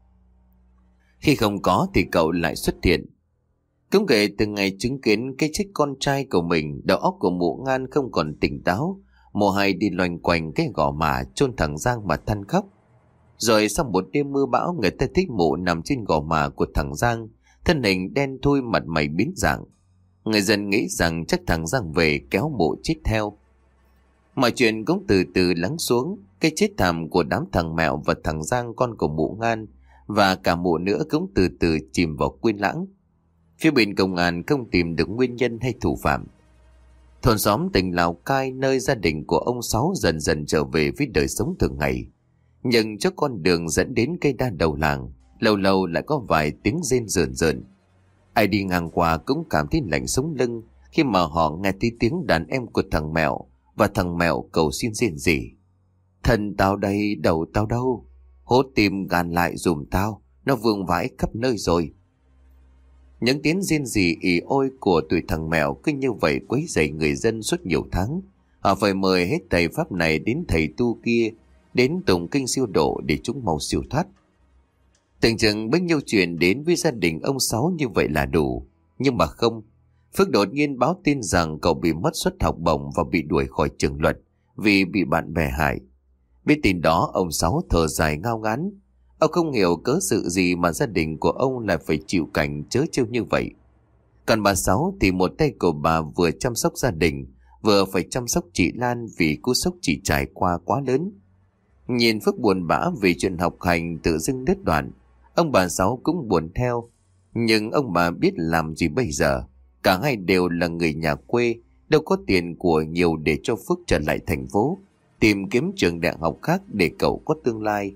Khi không có thì cậu lại xuất hiện. Cũng kể từ ngày chứng kiến cái chết con trai của mình, đầu óc của mụ Ngan không còn tỉnh táo. Mụ hay đi loanh quanh cái gò mả chôn thằng Giang mà than khóc. Rồi sau một đêm mưa bão, người ta thấy mụ nằm trên gò mả của thằng Giang, thân hình đen thui, mặt mày biến dạng. Người dân nghĩ rằng chắc thằng Giang về kéo mụ chết theo. Mọi chuyện cũng từ từ lắng xuống. Cái chết thảm của đám thằng Mẹo và thằng Giang con của mụ Ngan và cả mụ nữa cũng từ từ chìm vào quên lãng. Phía bên công an không tìm được nguyên nhân hay thủ phạm. Thôn xóm tỉnh Lào Cai, nơi gia đình của ông Sáu dần dần trở về với đời sống thường ngày. Nhưng cho con đường dẫn đến cây đa đầu làng, lâu lâu lại có vài tiếng rên rợn rợn. Ai đi ngang qua cũng cảm thấy lạnh sống lưng khi mà họ nghe thấy tiếng đàn em của thằng Mẹo và thằng Mẹo cầu xin rên rỉ. Thân tao đây, đầu tao đâu, hốt tim gan lại dùm tao, nó vương vãi khắp nơi rồi. Những tiếng rên rỉ ỉ ôi của tụi thằng Mẹo cứ như vậy quấy rầy người dân suốt nhiều tháng. Họ phải mời hết thầy pháp này đến thầy tu kia, đến tụng kinh siêu độ để chúng mau siêu thoát. Tưởng chừng bấy nhiêu chuyện đến với gia đình ông Sáu như vậy là đủ. Nhưng mà không. Phước đột nhiên báo tin rằng cậu bị mất suất học bổng và bị đuổi khỏi trường luật vì bị bạn bè hại. Biết tin đó, ông Sáu thở dài ngao ngán. Ông không hiểu cớ sự gì mà gia đình của ông lại phải chịu cảnh trớ trêu như vậy. Còn bà Sáu thì một tay của bà vừa chăm sóc gia đình, vừa phải chăm sóc chị Lan vì cú sốc chị trải qua quá lớn. Nhìn Phước buồn bã vì chuyện học hành tự dưng đứt đoạn, ông bà Sáu cũng buồn theo. Nhưng ông bà biết làm gì bây giờ. Cả hai đều là người nhà quê, đâu có tiền của nhiều để cho Phước trở lại thành phố, tìm kiếm trường đại học khác để cậu có tương lai.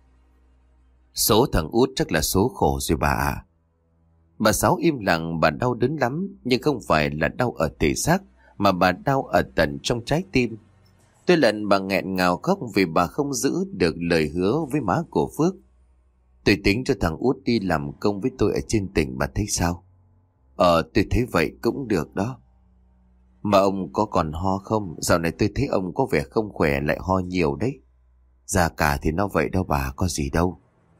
Số thằng út chắc là số khổ rồi bà à. Bà Sáu im lặng, bà đau đớn lắm, nhưng không phải là đau ở thể xác, mà bà đau ở tận trong trái tim. Tôi lần bà nghẹn ngào khóc vì bà không giữ được lời hứa với má của Phước. Tôi tính cho thằng út đi làm công với tôi ở trên tỉnh, bà thấy sao? Ờ, tôi thấy vậy cũng được đó. Mà ông có còn ho không? Dạo này tôi thấy ông có vẻ không khỏe, lại ho nhiều đấy. Già cả thì nó vậy đâu bà, có gì đâu.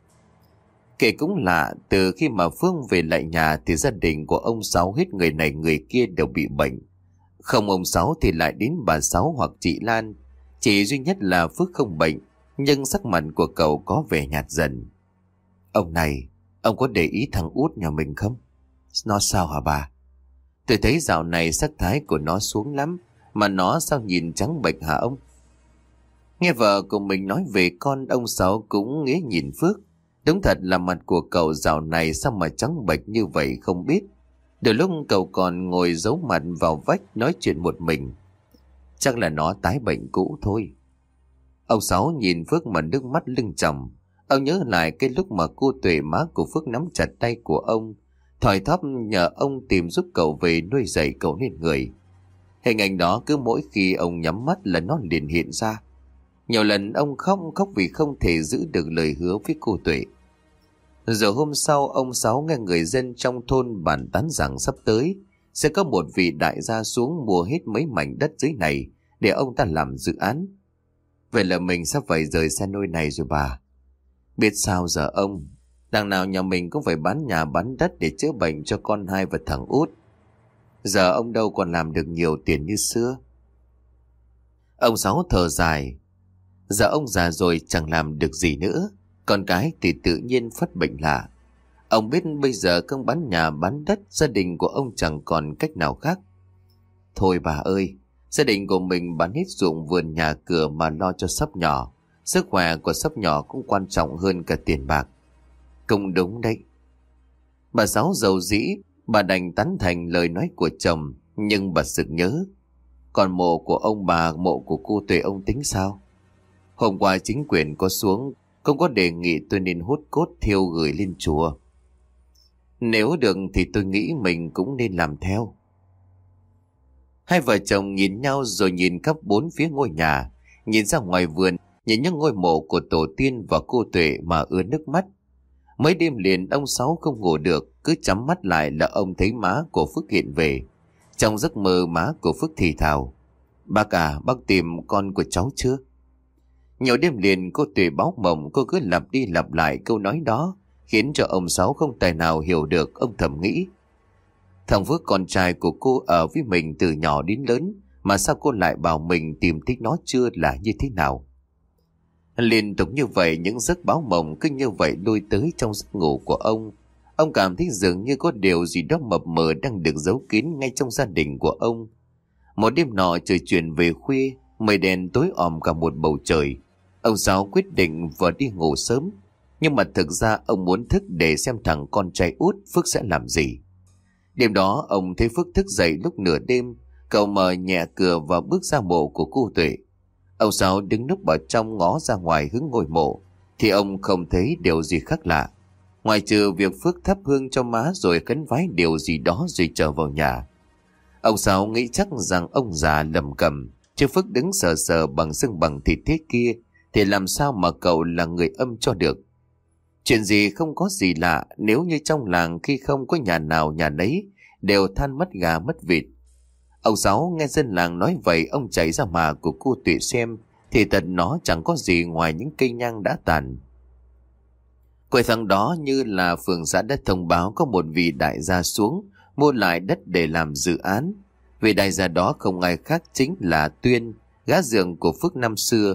Kể cũng lạ, từ khi mà Phương về lại nhà thì gia đình của ông Sáu hết người này người kia đều bị bệnh. Không ông Sáu thì lại đến bà Sáu hoặc chị Lan. Chỉ duy nhất là Phước không bệnh, nhưng sắc mặt của cậu có vẻ nhạt dần. Ông này, ông có để ý thằng út nhà mình không? Nó sao hả bà? Tôi thấy dạo này sắc thái của nó xuống lắm, mà nó sao nhìn trắng bệch hả ông? Nghe vợ của mình nói về con, ông Sáu cũng nghía nhìn Phước. Đúng thật là mặt của cậu dạo này sao mà trắng bệch như vậy không biết. Đôi lúc cậu còn ngồi giấu mặt vào vách nói chuyện một mình. Chắc là nó tái bệnh cũ thôi. Ông Sáu nhìn Phước mà nước mắt lưng tròng. Ông nhớ lại cái lúc mà cô Tuệ, má của Phước, nắm chặt tay của ông, thỏi thóp nhờ ông tìm giúp cậu về nuôi dạy cậu nên người. Hình ảnh đó cứ mỗi khi ông nhắm mắt là nó liền hiện ra. Nhiều lần ông khóc khóc vì không thể giữ được lời hứa với cô Tuệ. Rồi hôm sau, ông Sáu nghe người dân trong thôn bàn tán rằng sắp tới sẽ có một vị đại gia xuống mua hết mấy mảnh đất dưới này để ông ta làm dự án. Vậy là mình sắp phải rời xa nơi này rồi bà. Biết sao giờ ông, đằng nào nhà mình cũng phải bán nhà bán đất để chữa bệnh cho con hai và thằng út. Giờ ông đâu còn làm được nhiều tiền như xưa. Ông Sáu thở dài. Giờ ông già rồi chẳng làm được gì nữa. Con cái thì tự nhiên phát bệnh lạ. Ông biết bây giờ không bán nhà bán đất, gia đình của ông chẳng còn cách nào khác. Thôi bà ơi, gia đình của mình bán hết ruộng vườn nhà cửa mà lo cho sắp nhỏ. Sức khỏe của sắp nhỏ cũng quan trọng hơn cả tiền bạc. Cũng đúng đấy. Bà Sáu giàu dĩ, bà đành tán thành lời nói của chồng. Nhưng bà sực nhớ, còn mộ của ông bà, mộ của cô Tuệ ông tính sao? Hôm qua chính quyền có xuống, không có đề nghị tôi nên hút cốt thiêu gửi lên chùa. Nếu được thì tôi nghĩ mình cũng nên làm theo. Hai vợ chồng nhìn nhau rồi nhìn khắp bốn phía ngôi nhà, nhìn ra ngoài vườn, nhìn những ngôi mộ của tổ tiên và cô Tuệ mà ứa nước mắt. Mấy đêm liền ông Sáu không ngủ được, cứ nhắm mắt lại là ông thấy má của Phước hiện về. Trong giấc mơ, má của Phước thì thào: Bác à, bác tìm con của cháu chưa? Nhiều đêm liền cô Tuệ báo mộng, cô cứ lặp đi lặp lại câu nói đó, khiến cho ông Sáu không tài nào hiểu được. Ông thầm nghĩ, thằng Phước con trai của cô ở với mình từ nhỏ đến lớn, mà sao cô lại bảo mình tìm thích nó chưa là như thế nào? Liên tục như vậy, những giấc báo mộng cứ như vậy lôi tới trong giấc ngủ của ông. Ông cảm thấy dường như có điều gì đó mập mờ đang được giấu kín ngay trong gia đình của ông. Một đêm nọ trời chuyển về khuya, mây đen tối om cả một bầu trời. Ông Sáu quyết định vừa đi ngủ sớm, nhưng mà thực ra ông muốn thức để xem thằng con trai út Phước sẽ làm gì. Đêm đó ông thấy Phước thức dậy lúc nửa đêm. Cậu mở nhẹ cửa và bước ra mộ của cô Tuệ. Ông Sáu đứng núp ở trong ngó ra ngoài hướng ngôi mộ, thì ông không thấy điều gì khác lạ, ngoài trừ việc Phước thắp hương cho má rồi khấn vái điều gì đó rồi trở vào nhà. Ông Sáu nghĩ chắc rằng ông già lầm cầm, chứ Phước đứng sờ sờ bằng xương bằng thịt thế kia thì làm sao mà cậu là người âm cho được. Chuyện gì không có gì lạ, nếu như trong làng khi không có nhà nào nhà nấy đều than mất gà mất vịt. Ông Sáu nghe dân làng nói vậy, ông chạy ra mà của cô Tuệ xem, thì thật nó chẳng có gì ngoài những cây nhang đã tàn. Quầy thằng đó như là phường xã đã thông báo có một vị đại gia xuống mua lại đất để làm dự án. Vị đại gia đó không ai khác chính là Tuyên, gã giường của Phước năm xưa.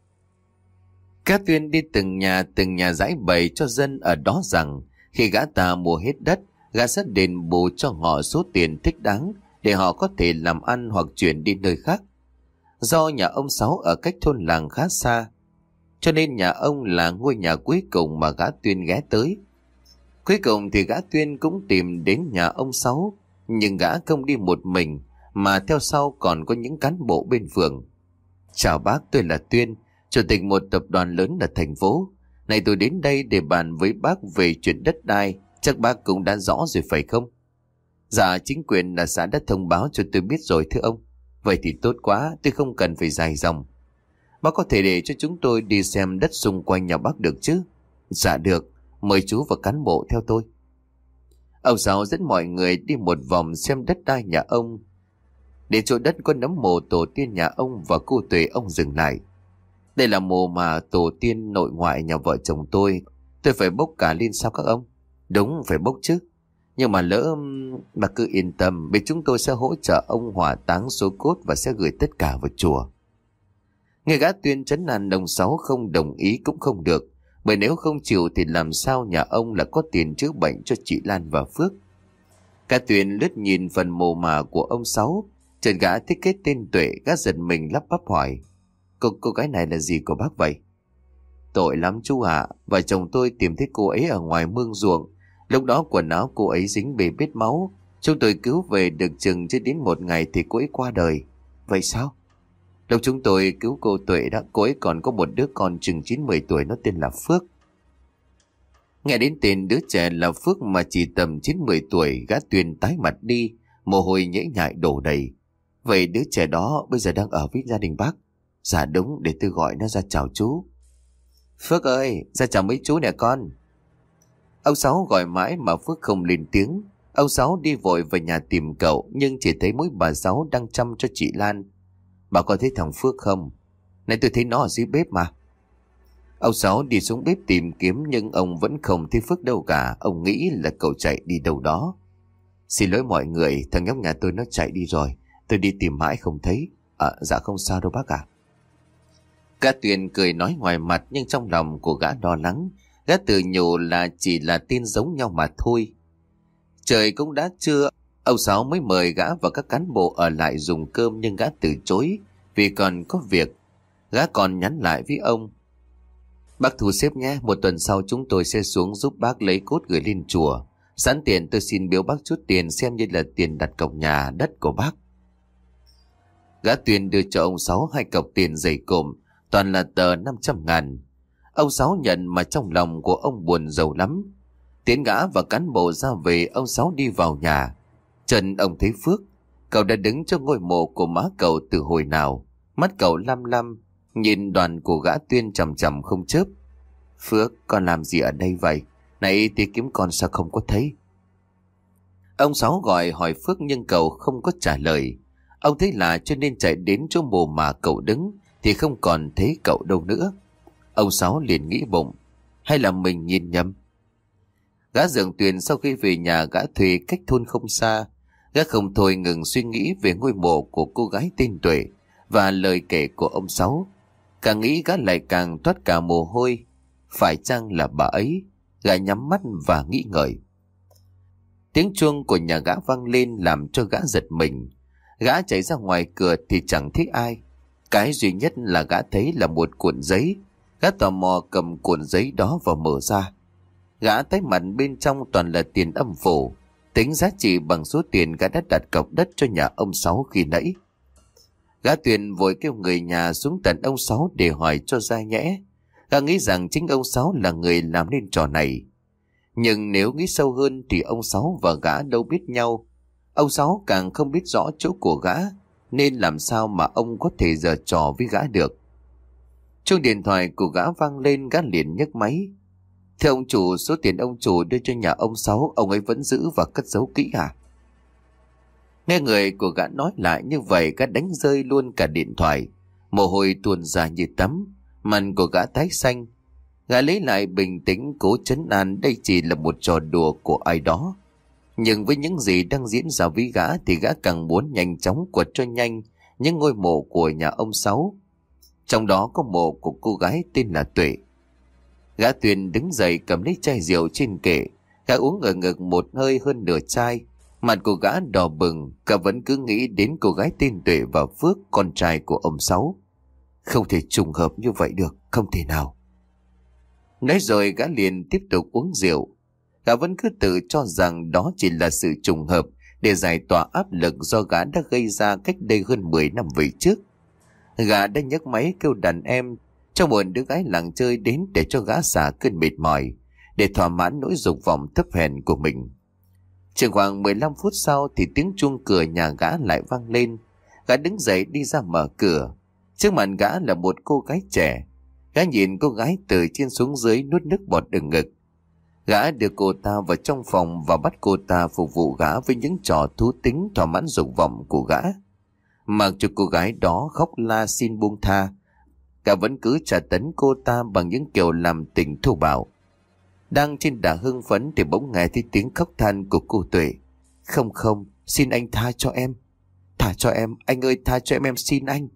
Các Tuyên đi từng nhà từng nhà giải bày cho dân ở đó rằng khi gã ta mua hết đất, gã sẽ đền bù cho họ số tiền thích đáng để họ có thể làm ăn hoặc chuyển đi nơi khác. Do nhà ông Sáu ở cách thôn làng khá xa, cho nên nhà ông là ngôi nhà cuối cùng mà gã Tuyên ghé tới. Cuối cùng thì gã Tuyên cũng tìm đến nhà ông Sáu, nhưng gã không đi một mình mà theo sau còn có những cán bộ bên phường. Chào bác, tôi là Tuyên, chủ tịch một tập đoàn lớn ở thành phố. Này tôi đến đây để bàn với bác về chuyện đất đai, chắc bác cũng đã rõ rồi phải không? Dạ, chính quyền là xã đã thông báo cho tôi biết rồi thưa ông. Vậy thì tốt quá, tôi không cần phải dài dòng. Bác có thể để cho chúng tôi đi xem đất xung quanh nhà bác được chứ? Dạ được, mời chú và cán bộ theo tôi. Ông Sáu dẫn mọi người đi một vòng xem đất đai nhà ông. Để chỗ đất có nấm mồ tổ tiên nhà ông và cô Tuệ, ông dừng lại. Đây là mồ mà tổ tiên nội ngoại nhà vợ chồng tôi. Tôi phải bốc cả lên sao các ông? Đúng, phải bốc chứ. Nhưng mà lỡ... Bà cứ yên tâm, bên chúng tôi sẽ hỗ trợ ông hỏa táng số cốt và sẽ gửi tất cả vào chùa. Nghe gã Tuyên trấn an đồng Sáu không đồng ý cũng không được, bởi nếu không chịu thì làm sao nhà ông là có tiền chữa bệnh cho chị Lan và Phước. Cả Tuyền lướt nhìn phần mồ mả của ông Sáu, chợt gã thích cái tên Tuệ, gã giật mình lắp bắp hỏi: Cô, cô gái này là gì của bác vậy? Tội lắm chú ạ, vợ chồng tôi tìm thấy cô ấy ở ngoài mương ruộng. Lúc đó quần áo cô ấy dính bê bết máu. Chúng tôi cứu về được chừng chưa đến một ngày thì cô ấy qua đời. Vậy sao? Lúc chúng tôi cứu cô Tuệ đó, cô ấy còn có một đứa con chừng chín mười tuổi, nó tên là Phước. Nghe đến tên đứa trẻ là Phước mà chỉ tầm chín mười tuổi, gã Tuyền tái mặt đi, mồ hôi nhễ nhại đổ đầy. Vậy đứa trẻ đó bây giờ đang ở với gia đình bác? Dạ đúng, để tôi gọi nó ra chào chú. Phước ơi, ra chào mấy chú nè con. Ông Sáu gọi mãi mà Phước không lên tiếng. Ông Sáu đi vội về nhà tìm cậu, nhưng chỉ thấy mỗi bà Sáu đang chăm cho chị Lan. Bà có thấy thằng Phước không? Này, tôi thấy nó ở dưới bếp mà. Ông Sáu đi xuống bếp tìm kiếm, nhưng ông vẫn không thấy Phước đâu cả. Ông nghĩ là cậu chạy đi đâu đó. Xin lỗi mọi người, thằng nhóc nhà tôi nó chạy đi rồi. Tôi đi tìm mãi không thấy. À, dạ không sao đâu bác ạ. Gã Tuyền cười nói ngoài mặt, nhưng trong lòng của gã lo lắng. Gã tự nhủ là chỉ là tin giống nhau mà thôi. Trời cũng đã trưa, ông Sáu mới mời gã và các cán bộ ở lại dùng cơm, nhưng gã từ chối vì còn có việc. Gã còn nhắn lại với ông: Bác thu xếp nhé, một tuần sau chúng tôi sẽ xuống giúp bác lấy cốt gửi lên chùa. Sẵn tiền tôi xin biếu bác chút tiền xem như là tiền đặt cọc nhà đất của bác. Gã Tuyền đưa cho ông Sáu hai cọc tiền dày cộm, toàn là tờ năm trăm ngàn. Ông Sáu nhận mà trong lòng của ông buồn rầu lắm. Tiến gã và cán bộ ra về, ông Sáu đi vào nhà. Trần ông thấy Phước, cậu đã đứng trước ngôi mộ của má cậu từ hồi nào. Mắt cậu lam lam, nhìn đoàn của gã Tuyên chằm chằm không chớp. Phước, con làm gì ở đây vậy? Nãy tí kiếm con sao không có thấy? Ông Sáu gọi hỏi Phước nhưng cậu không có trả lời. Ông thấy lạ cho nên chạy đến chỗ mồ mà cậu đứng thì không còn thấy cậu đâu nữa. Ông Sáu liền nghĩ bụng, hay là mình nhìn nhầm? Gã Dượng Tuyền sau khi về nhà gã thuê cách thôn không xa, gã không thôi ngừng suy nghĩ về ngôi mộ của cô gái tên Tuệ và lời kể của ông Sáu. Càng nghĩ gã lại càng toát cả mồ hôi. Phải chăng là bà ấy? Gã nhắm mắt và nghĩ ngợi. Tiếng chuông của nhà gã vang lên làm cho gã giật mình. Gã chạy ra ngoài cửa thì chẳng thấy ai. Cái duy nhất là gã thấy là một cuộn giấy. Gã tò mò cầm cuộn giấy đó và mở ra. Gã thấy mặt bên trong toàn là tiền âm phủ, tính giá trị bằng số tiền gã đã đặt cọc đất cho nhà ông Sáu khi nãy. Gã Tuyền vội kêu người nhà xuống tận ông Sáu để hỏi cho ra nhẽ. Gã nghĩ rằng chính ông Sáu là người làm nên trò này. Nhưng nếu nghĩ sâu hơn thì ông Sáu và gã đâu biết nhau. Ông Sáu càng không biết rõ chỗ của gã, nên làm sao mà ông có thể giở trò với gã được. Chuông điện thoại của gã vang lên, gã liền nhấc máy. Thưa ông chủ, số tiền ông chủ đưa cho nhà ông Sáu, ông ấy vẫn giữ và cất giấu kỹ à? Nghe người của gã nói lại như vậy, gã đánh rơi luôn cả điện thoại. Mồ hôi tuôn ra như tắm, mặt của gã tái xanh. Gã lấy lại bình tĩnh, cố trấn an đây chỉ là một trò đùa của ai đó. Nhưng với những gì đang diễn ra với gã thì gã càng muốn nhanh chóng quật cho nhanh những ngôi mộ của nhà ông Sáu. Trong đó có mộ của cô gái tên là Tuệ. Gã Tuyền đứng dậy cầm lấy chai rượu trên kệ. Gã uống ở ngực một hơi hơn nửa chai. Mặt của gã đỏ bừng. Gã vẫn cứ nghĩ đến cô gái tên Tuệ và Phước, con trai của ông Sáu. Không thể trùng hợp như vậy được, không thể nào. Nói rồi gã liền tiếp tục uống rượu. Gã vẫn cứ tự cho rằng đó chỉ là sự trùng hợp để giải tỏa áp lực do gã đã gây ra cách đây hơn mười năm về trước. Gã đã nhấc máy kêu đàn em cho một đứa gái làng chơi đến để cho gã xả cơn mệt mỏi, để thỏa mãn nỗi dục vọng thấp hèn của mình. Chừng khoảng mười lăm phút sau thì tiếng chuông cửa nhà gã lại vang lên. Gã đứng dậy đi ra mở cửa. Trước mặt gã là một cô gái trẻ. Gã nhìn cô gái từ trên xuống dưới nuốt nước bọt ở ngực. Gã đưa cô ta vào trong phòng và bắt cô ta phục vụ gã với những trò thú tính thỏa mãn dục vọng của gã. Mặc cho cô gái đó khóc la xin buông tha, gã vẫn cứ tra tấn cô ta bằng những kiểu làm tình thô bạo. Đang trên đà hưng phấn thì bỗng nghe thấy tiếng khóc than của cô Tuệ. Không không, xin anh tha cho em. Tha cho em, anh ơi, tha cho em, em xin anh.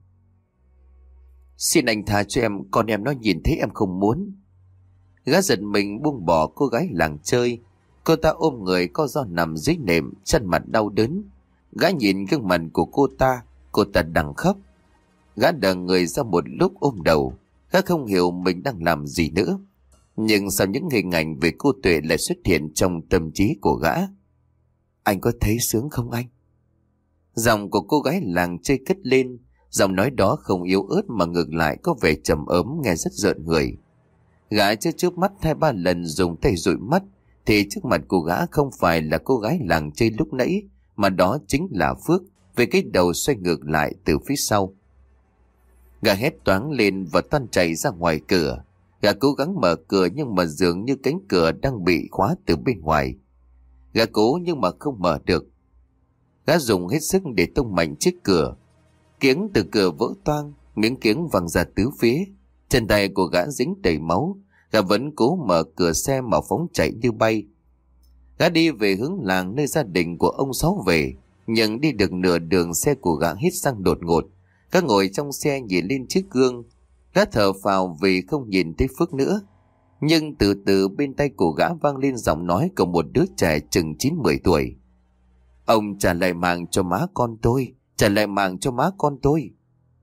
Xin anh tha cho em, con em nó nhìn thấy em không muốn. Gã giật mình buông bỏ cô gái làng chơi. Cô ta ôm người co ro nằm dưới nệm, chân mặt đau đớn. Gã nhìn gương mặt của cô ta, cô ta đang khóc. Gã đờ người ra một lúc ôm đầu. Gã không hiểu mình đang làm gì nữa. Nhưng sao những hình ảnh về cô Tuệ lại xuất hiện trong tâm trí của gã? Anh có thấy sướng không anh? Giọng của cô gái làng chơi cất lên. Giọng nói đó không yếu ớt mà ngược lại có vẻ trầm ấm, nghe rất rợn người. Gã chớp chớp mắt hai ba lần dùng tay dụi mắt, thì trước mặt của gã không phải là cô gái làng chơi lúc nãy, mà đó chính là Phước, với cái đầu xoay ngược lại từ phía sau. Gã hét toáng lên và toan chạy ra ngoài cửa. Gã cố gắng mở cửa nhưng mà dường như cánh cửa đang bị khóa từ bên ngoài. Gã cố nhưng mà không mở được. Gã dùng hết sức để tông mạnh chiếc cửa. Kiếng từ cửa vỡ toang, miếng kiếng văng ra tứ phía. Chân tay của gã dính đầy máu. Gã vẫn cố mở cửa xe mà phóng chạy như bay. Gã đi về hướng làng nơi gia đình của ông Sáu về. Nhưng đi được nửa đường, xe của gã hít xăng đột ngột. Gã ngồi trong xe nhìn lên chiếc gương. Gã thở phào vì không nhìn thấy Phước nữa. Nhưng từ từ bên tay của gã vang lên giọng nói của một đứa trẻ chừng chín mười tuổi. Ông trả lại mạng cho má con tôi, trả lại mạng cho má con tôi.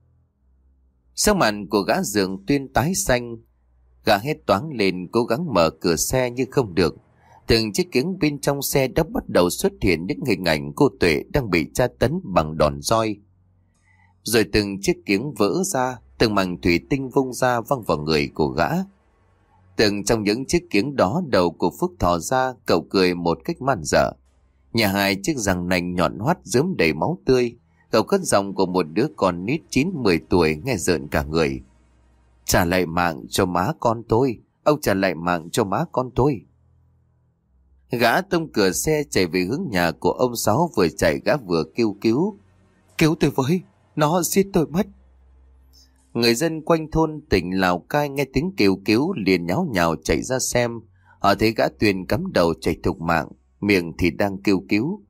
Sắc mặt của gã Dượng Tuyên tái xanh. Gã hét toáng lên, cố gắng mở cửa xe nhưng không được. Từng chiếc kiếng bên trong xe đã bắt đầu xuất hiện những hình ảnh cô Tuệ đang bị tra tấn bằng đòn roi. Rồi từng chiếc kiếng vỡ ra, từng mảnh thủy tinh vung ra văng vào người của gã. Từng trong những chiếc kiếng đó, đầu của Phước thò ra, cậu cười một cách man dợ. Nhà hai chiếc răng nanh nhọn hoắt rớm đầy máu tươi. Cậu cất giọng của một đứa con nít chín mười tuổi nghe rợn cả người. Trả lại mạng cho má con tôi, ông trả lại mạng cho má con tôi. Gã tông cửa xe chạy về hướng nhà của ông Sáu, vừa chạy gã vừa kêu cứu. Cứu tôi với, nó giết tôi mất. Người dân quanh thôn tỉnh Lào Cai nghe tiếng kêu cứu liền nháo nhào chạy ra xem. Họ thấy gã Tuyền cắm đầu chạy thục mạng, miệng thì đang kêu cứu.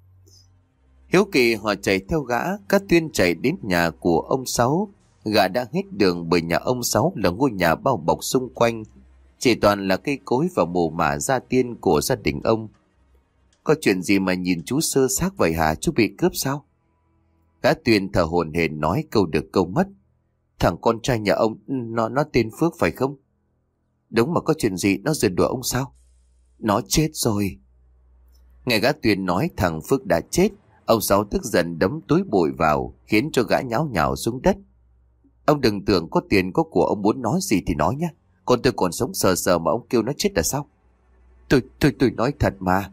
Hiếu kỳ họ chạy theo gã. Các Tuyên chạy đến nhà của ông Sáu. Gã đã hết đường bởi nhà ông Sáu là ngôi nhà bao bọc xung quanh, chỉ toàn là cây cối và mồ mả gia tiên của gia đình ông. Có chuyện gì mà nhìn chú sơ xác vậy hả? Chú bị cướp sao? Gã Tuyên thở hổn hển nói câu được câu mất. Thằng con trai nhà ông, nó nó tên Phước phải không? Đúng, mà có chuyện gì nó rượt đuổi ông sao? Nó chết rồi. Nghe gã Tuyên nói thằng Phước đã chết, ông Sáu tức giận đấm túi bụi vào, khiến cho gã nháo nhào xuống đất. Ông đừng tưởng có tiền có của ông muốn nói gì thì nói nhé. Con tôi còn sống sờ sờ mà ông kêu nó chết là sao? Tôi, tôi, tôi nói thật mà.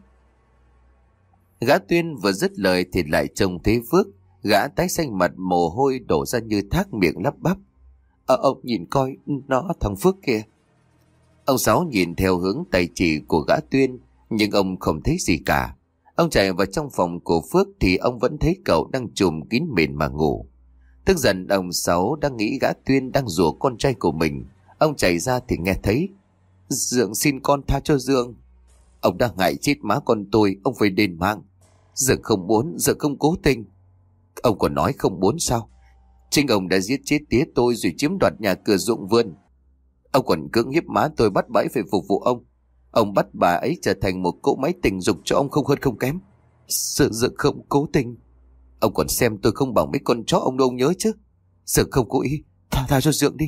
Gã Tuyên vừa dứt lời thì lại trông thấy Phước. Gã tái xanh mặt, mồ hôi đổ ra như thác, miệng lắp bắp. Ờ, ông nhìn coi, nó thằng Phước kìa. Ông Sáu nhìn theo hướng tay chỉ của gã Tuyên, nhưng ông không thấy gì cả. Ông chạy vào trong phòng của Phước thì ông vẫn thấy cậu đang trùm kín mền mà ngủ. Tức giận, ông Sáu đang nghĩ gã Tuyên đang rủa con trai của mình. Ông chạy ra thì nghe thấy: Dượng xin con tha cho Dượng. Ông đang hại chết má con tôi, ông phải đền mạng. Dượng không muốn, Dượng không cố tình. Ông còn nói không muốn sao? Chính ông đã giết chết tía tôi rồi chiếm đoạt nhà cửa ruộng vườn. Ông còn cưỡng hiếp má tôi bắt bà ấy phải phục vụ ông. Ông bắt bà ấy trở thành một cỗ máy tình dục cho ông không hơn không kém. Sự Dượng không cố tình. Ông còn xem tôi không bằng mấy con chó ông đâu, ông nhớ chứ. Dượng không cố ý, tha tha cho Dượng đi.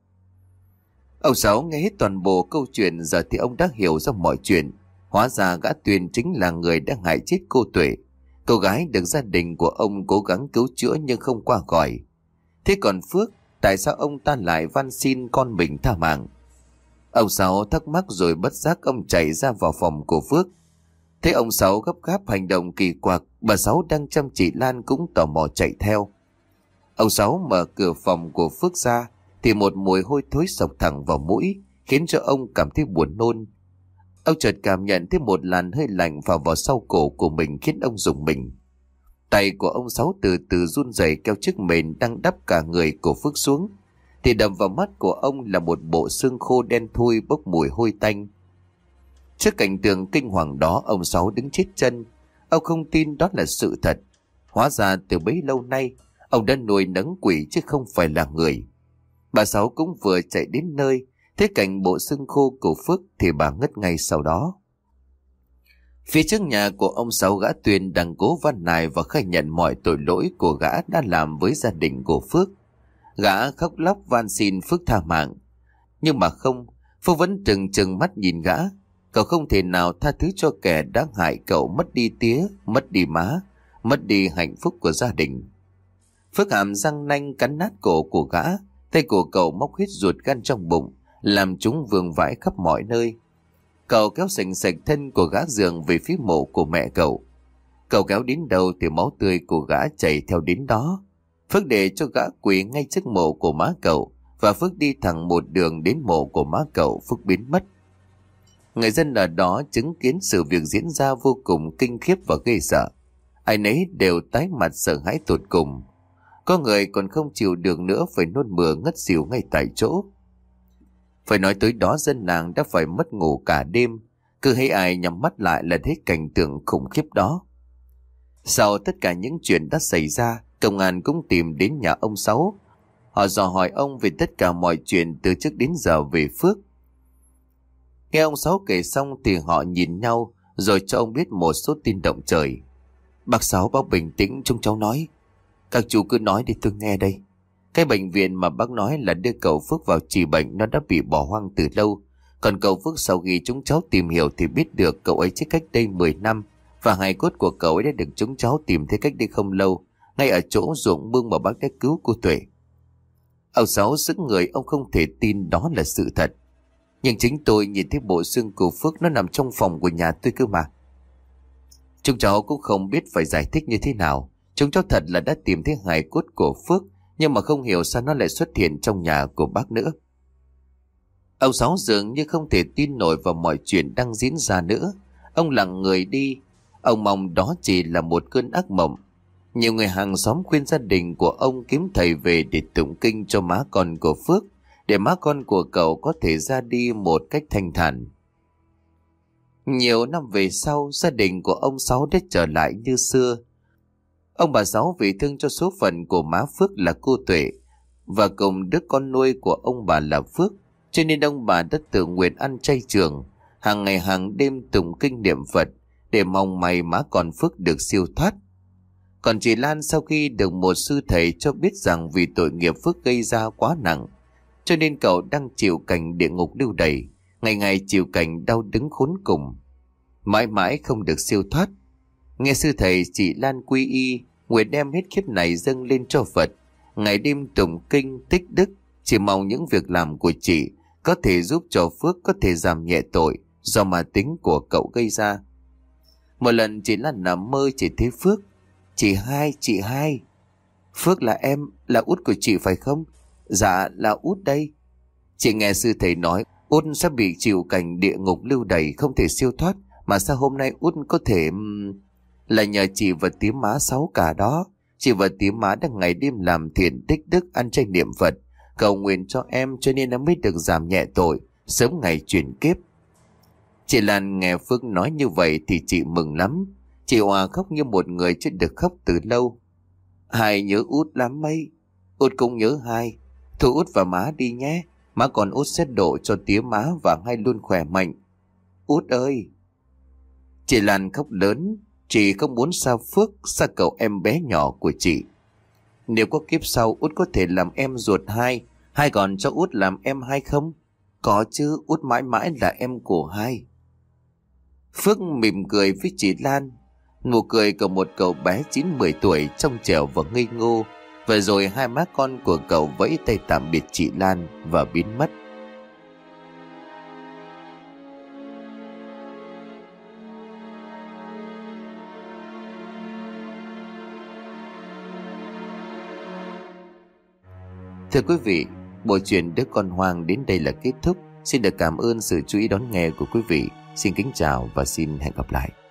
Ông Sáu nghe hết toàn bộ câu chuyện, giờ thì ông đã hiểu ra mọi chuyện. Hóa ra gã Tuyền chính là người đã hại chết cô Tuệ. Cô gái được gia đình của ông cố gắng cứu chữa nhưng không qua khỏi. Thế còn Phước, tại sao ông ta lại van xin con mình tha mạng? Ông Sáu thắc mắc rồi bất giác ông chạy ra vào phòng của Phước. Thấy ông Sáu gấp gáp hành động kỳ quặc, bà Sáu đang chăm chỉ Lan cũng tò mò chạy theo. Ông Sáu mở cửa phòng của Phước ra thì một mùi hôi thối xộc thẳng vào mũi, khiến cho ông cảm thấy buồn nôn. Ông chợt cảm nhận thấy một làn hơi lạnh vào vào sau cổ của mình, khiến ông rùng mình. Tay của ông Sáu từ từ run rẩy kéo chiếc mền đang đắp cả người của Phước xuống, thì đập vào mắt của ông là một bộ xương khô đen thui bốc mùi hôi tanh. Trước cảnh tượng kinh hoàng đó, ông Sáu đứng chết chân. Ông không tin đó là sự thật. Hóa ra từ bấy lâu nay ông đã nuôi nấng quỷ chứ không phải là người. Bà Sáu cũng vừa chạy đến nơi, thấy cảnh bộ xương khô của Phước thì bà ngất ngay sau đó. Phía trước nhà của ông Sáu, gã Tuyền đang cố van nài và khai nhận mọi tội lỗi của gã đã làm với gia đình của Phước. Gã khóc lóc van xin Phước tha mạng. Nhưng mà không, Phước vẫn trừng trừng mắt nhìn gã. Cậu không thể nào tha thứ cho kẻ đã hại cậu mất đi tía, mất đi má, mất đi hạnh phúc của gia đình. Phước hàm răng nanh cắn nát cổ của gã. Tay của cậu móc huyết ruột gan trong bụng, làm chúng vương vãi khắp mọi nơi. Cậu kéo sành sạch thân của gã giường về phía mộ của mẹ cậu. Cậu kéo đến đâu thì máu tươi của gã chảy theo đến đó. Phước để cho gã quỳ ngay trước mộ của má cậu, và Phước đi thẳng một đường đến mộ của má cậu. Phước biến mất. Người dân ở đó chứng kiến sự việc diễn ra vô cùng kinh khiếp và ghê sợ. Ai nấy đều tái mặt sợ hãi tột cùng. Có người còn không chịu được nữa, phải nôn mửa ngất xỉu ngay tại chỗ. Phải nói tới đó dân làng đã phải mất ngủ cả đêm. Cứ thấy ai nhắm mắt lại là thấy cảnh tượng khủng khiếp đó. Sau tất cả những chuyện đã xảy ra, công an cũng tìm đến nhà ông Sáu. Họ dò hỏi ông về tất cả mọi chuyện từ trước đến giờ về Phước. Nghe ông Sáu kể xong thì họ nhìn nhau, rồi cho ông biết một số tin động trời. Bác Sáu, bác bình tĩnh, chúng cháu nói. Các chú cứ nói để tôi nghe đây. Cái bệnh viện mà bác nói là đưa cậu Phước vào trị bệnh, nó đã bị bỏ hoang từ lâu. Còn cậu Phước, sau khi chúng cháu tìm hiểu thì biết được cậu ấy chết cách đây mười năm. Và hài cốt của cậu ấy đã được chúng cháu tìm thấy cách đây không lâu, ngay ở chỗ ruộng bưng mà bác đã cứu cô Tuệ. Ông Sáu sững người, ông không thể tin đó là sự thật. Nhưng chính tôi nhìn thấy bộ xương của Phước nó nằm trong phòng của nhà tôi cơ mà. Chúng cháu cũng không biết phải giải thích như thế nào. Chúng cháu thật là đã tìm thấy hài cốt của Phước, nhưng mà không hiểu sao nó lại xuất hiện trong nhà của bác nữa. Ông Sáu dường như không thể tin nổi vào mọi chuyện đang diễn ra nữa. Ông lặng người đi. Ông mong đó chỉ là một cơn ác mộng. Nhiều người hàng xóm khuyên gia đình của ông kiếm thầy về để tụng kinh cho má con của Phước, để má con của cậu có thể ra đi một cách thanh thản. Nhiều năm về sau, gia đình của ông Sáu đã trở lại như xưa. Ông bà Sáu vì thương cho số phận của má Phước là cô Tuệ, và cùng đứa con nuôi của ông bà là Phước, cho nên ông bà đã tự nguyện ăn chay trường, hàng ngày hàng đêm tụng kinh niệm Phật, để mong may má con Phước được siêu thoát. Còn chị Lan, sau khi được một sư thầy cho biết rằng vì tội nghiệp Phước gây ra quá nặng, cho nên cậu đang chịu cảnh địa ngục lưu đày, ngày ngày chịu cảnh đau đớn khốn cùng, mãi mãi không được siêu thoát. Nghe sư thầy chị Lan quy y, nguyện đem hết kiếp này dâng lên cho Phật, ngày đêm tụng kinh tích đức, chỉ mong những việc làm của chị có thể giúp cho Phước có thể giảm nhẹ tội do ma tính của cậu gây ra. Một lần chị Lan nằm mơ chỉ thấy Phước. Chị hai, chị hai. Phước là em, là út của chị phải không? Dạ là út đây. Chị nghe sư thầy nói út sẽ bị chịu cảnh địa ngục lưu đày, không thể siêu thoát, mà sao hôm nay út có thể... Là nhờ chị và tí má Sáu cả đó. Chị và tí má đang ngày đêm làm thiện tích đức, ăn chay niệm Phật, cầu nguyện cho em, cho nên nó mới được giảm nhẹ tội, sớm ngày chuyển kiếp. Chị Lan nghe Phước nói như vậy thì chị mừng lắm. Chị Hòa khóc như một người chưa được khóc từ lâu. Hai nhớ út lắm mấy. Út cũng nhớ hai. Thôi út và má đi nhé. Má còn út xét độ cho tía má và hai luôn khỏe mạnh. Út ơi. Chị Lan khóc lớn. Chị không muốn xa Phước, xa cậu em bé nhỏ của chị. Nếu có kiếp sau, út có thể làm em ruột hai. Hai còn cho út làm em hai không? Có chứ, út mãi mãi là em của hai. Phước mỉm cười với chị Lan. Nụ cười của một cậu bé chín mười tuổi, trong trẻo và ngây ngô. Và rồi hai má con của cậu vẫy tay tạm biệt chị Lan và biến mất. Thưa quý vị, bộ truyện Đứa Con Hoang đến đây là kết thúc. Xin được cảm ơn sự chú ý đón nghe của quý vị. Xin kính chào và xin hẹn gặp lại.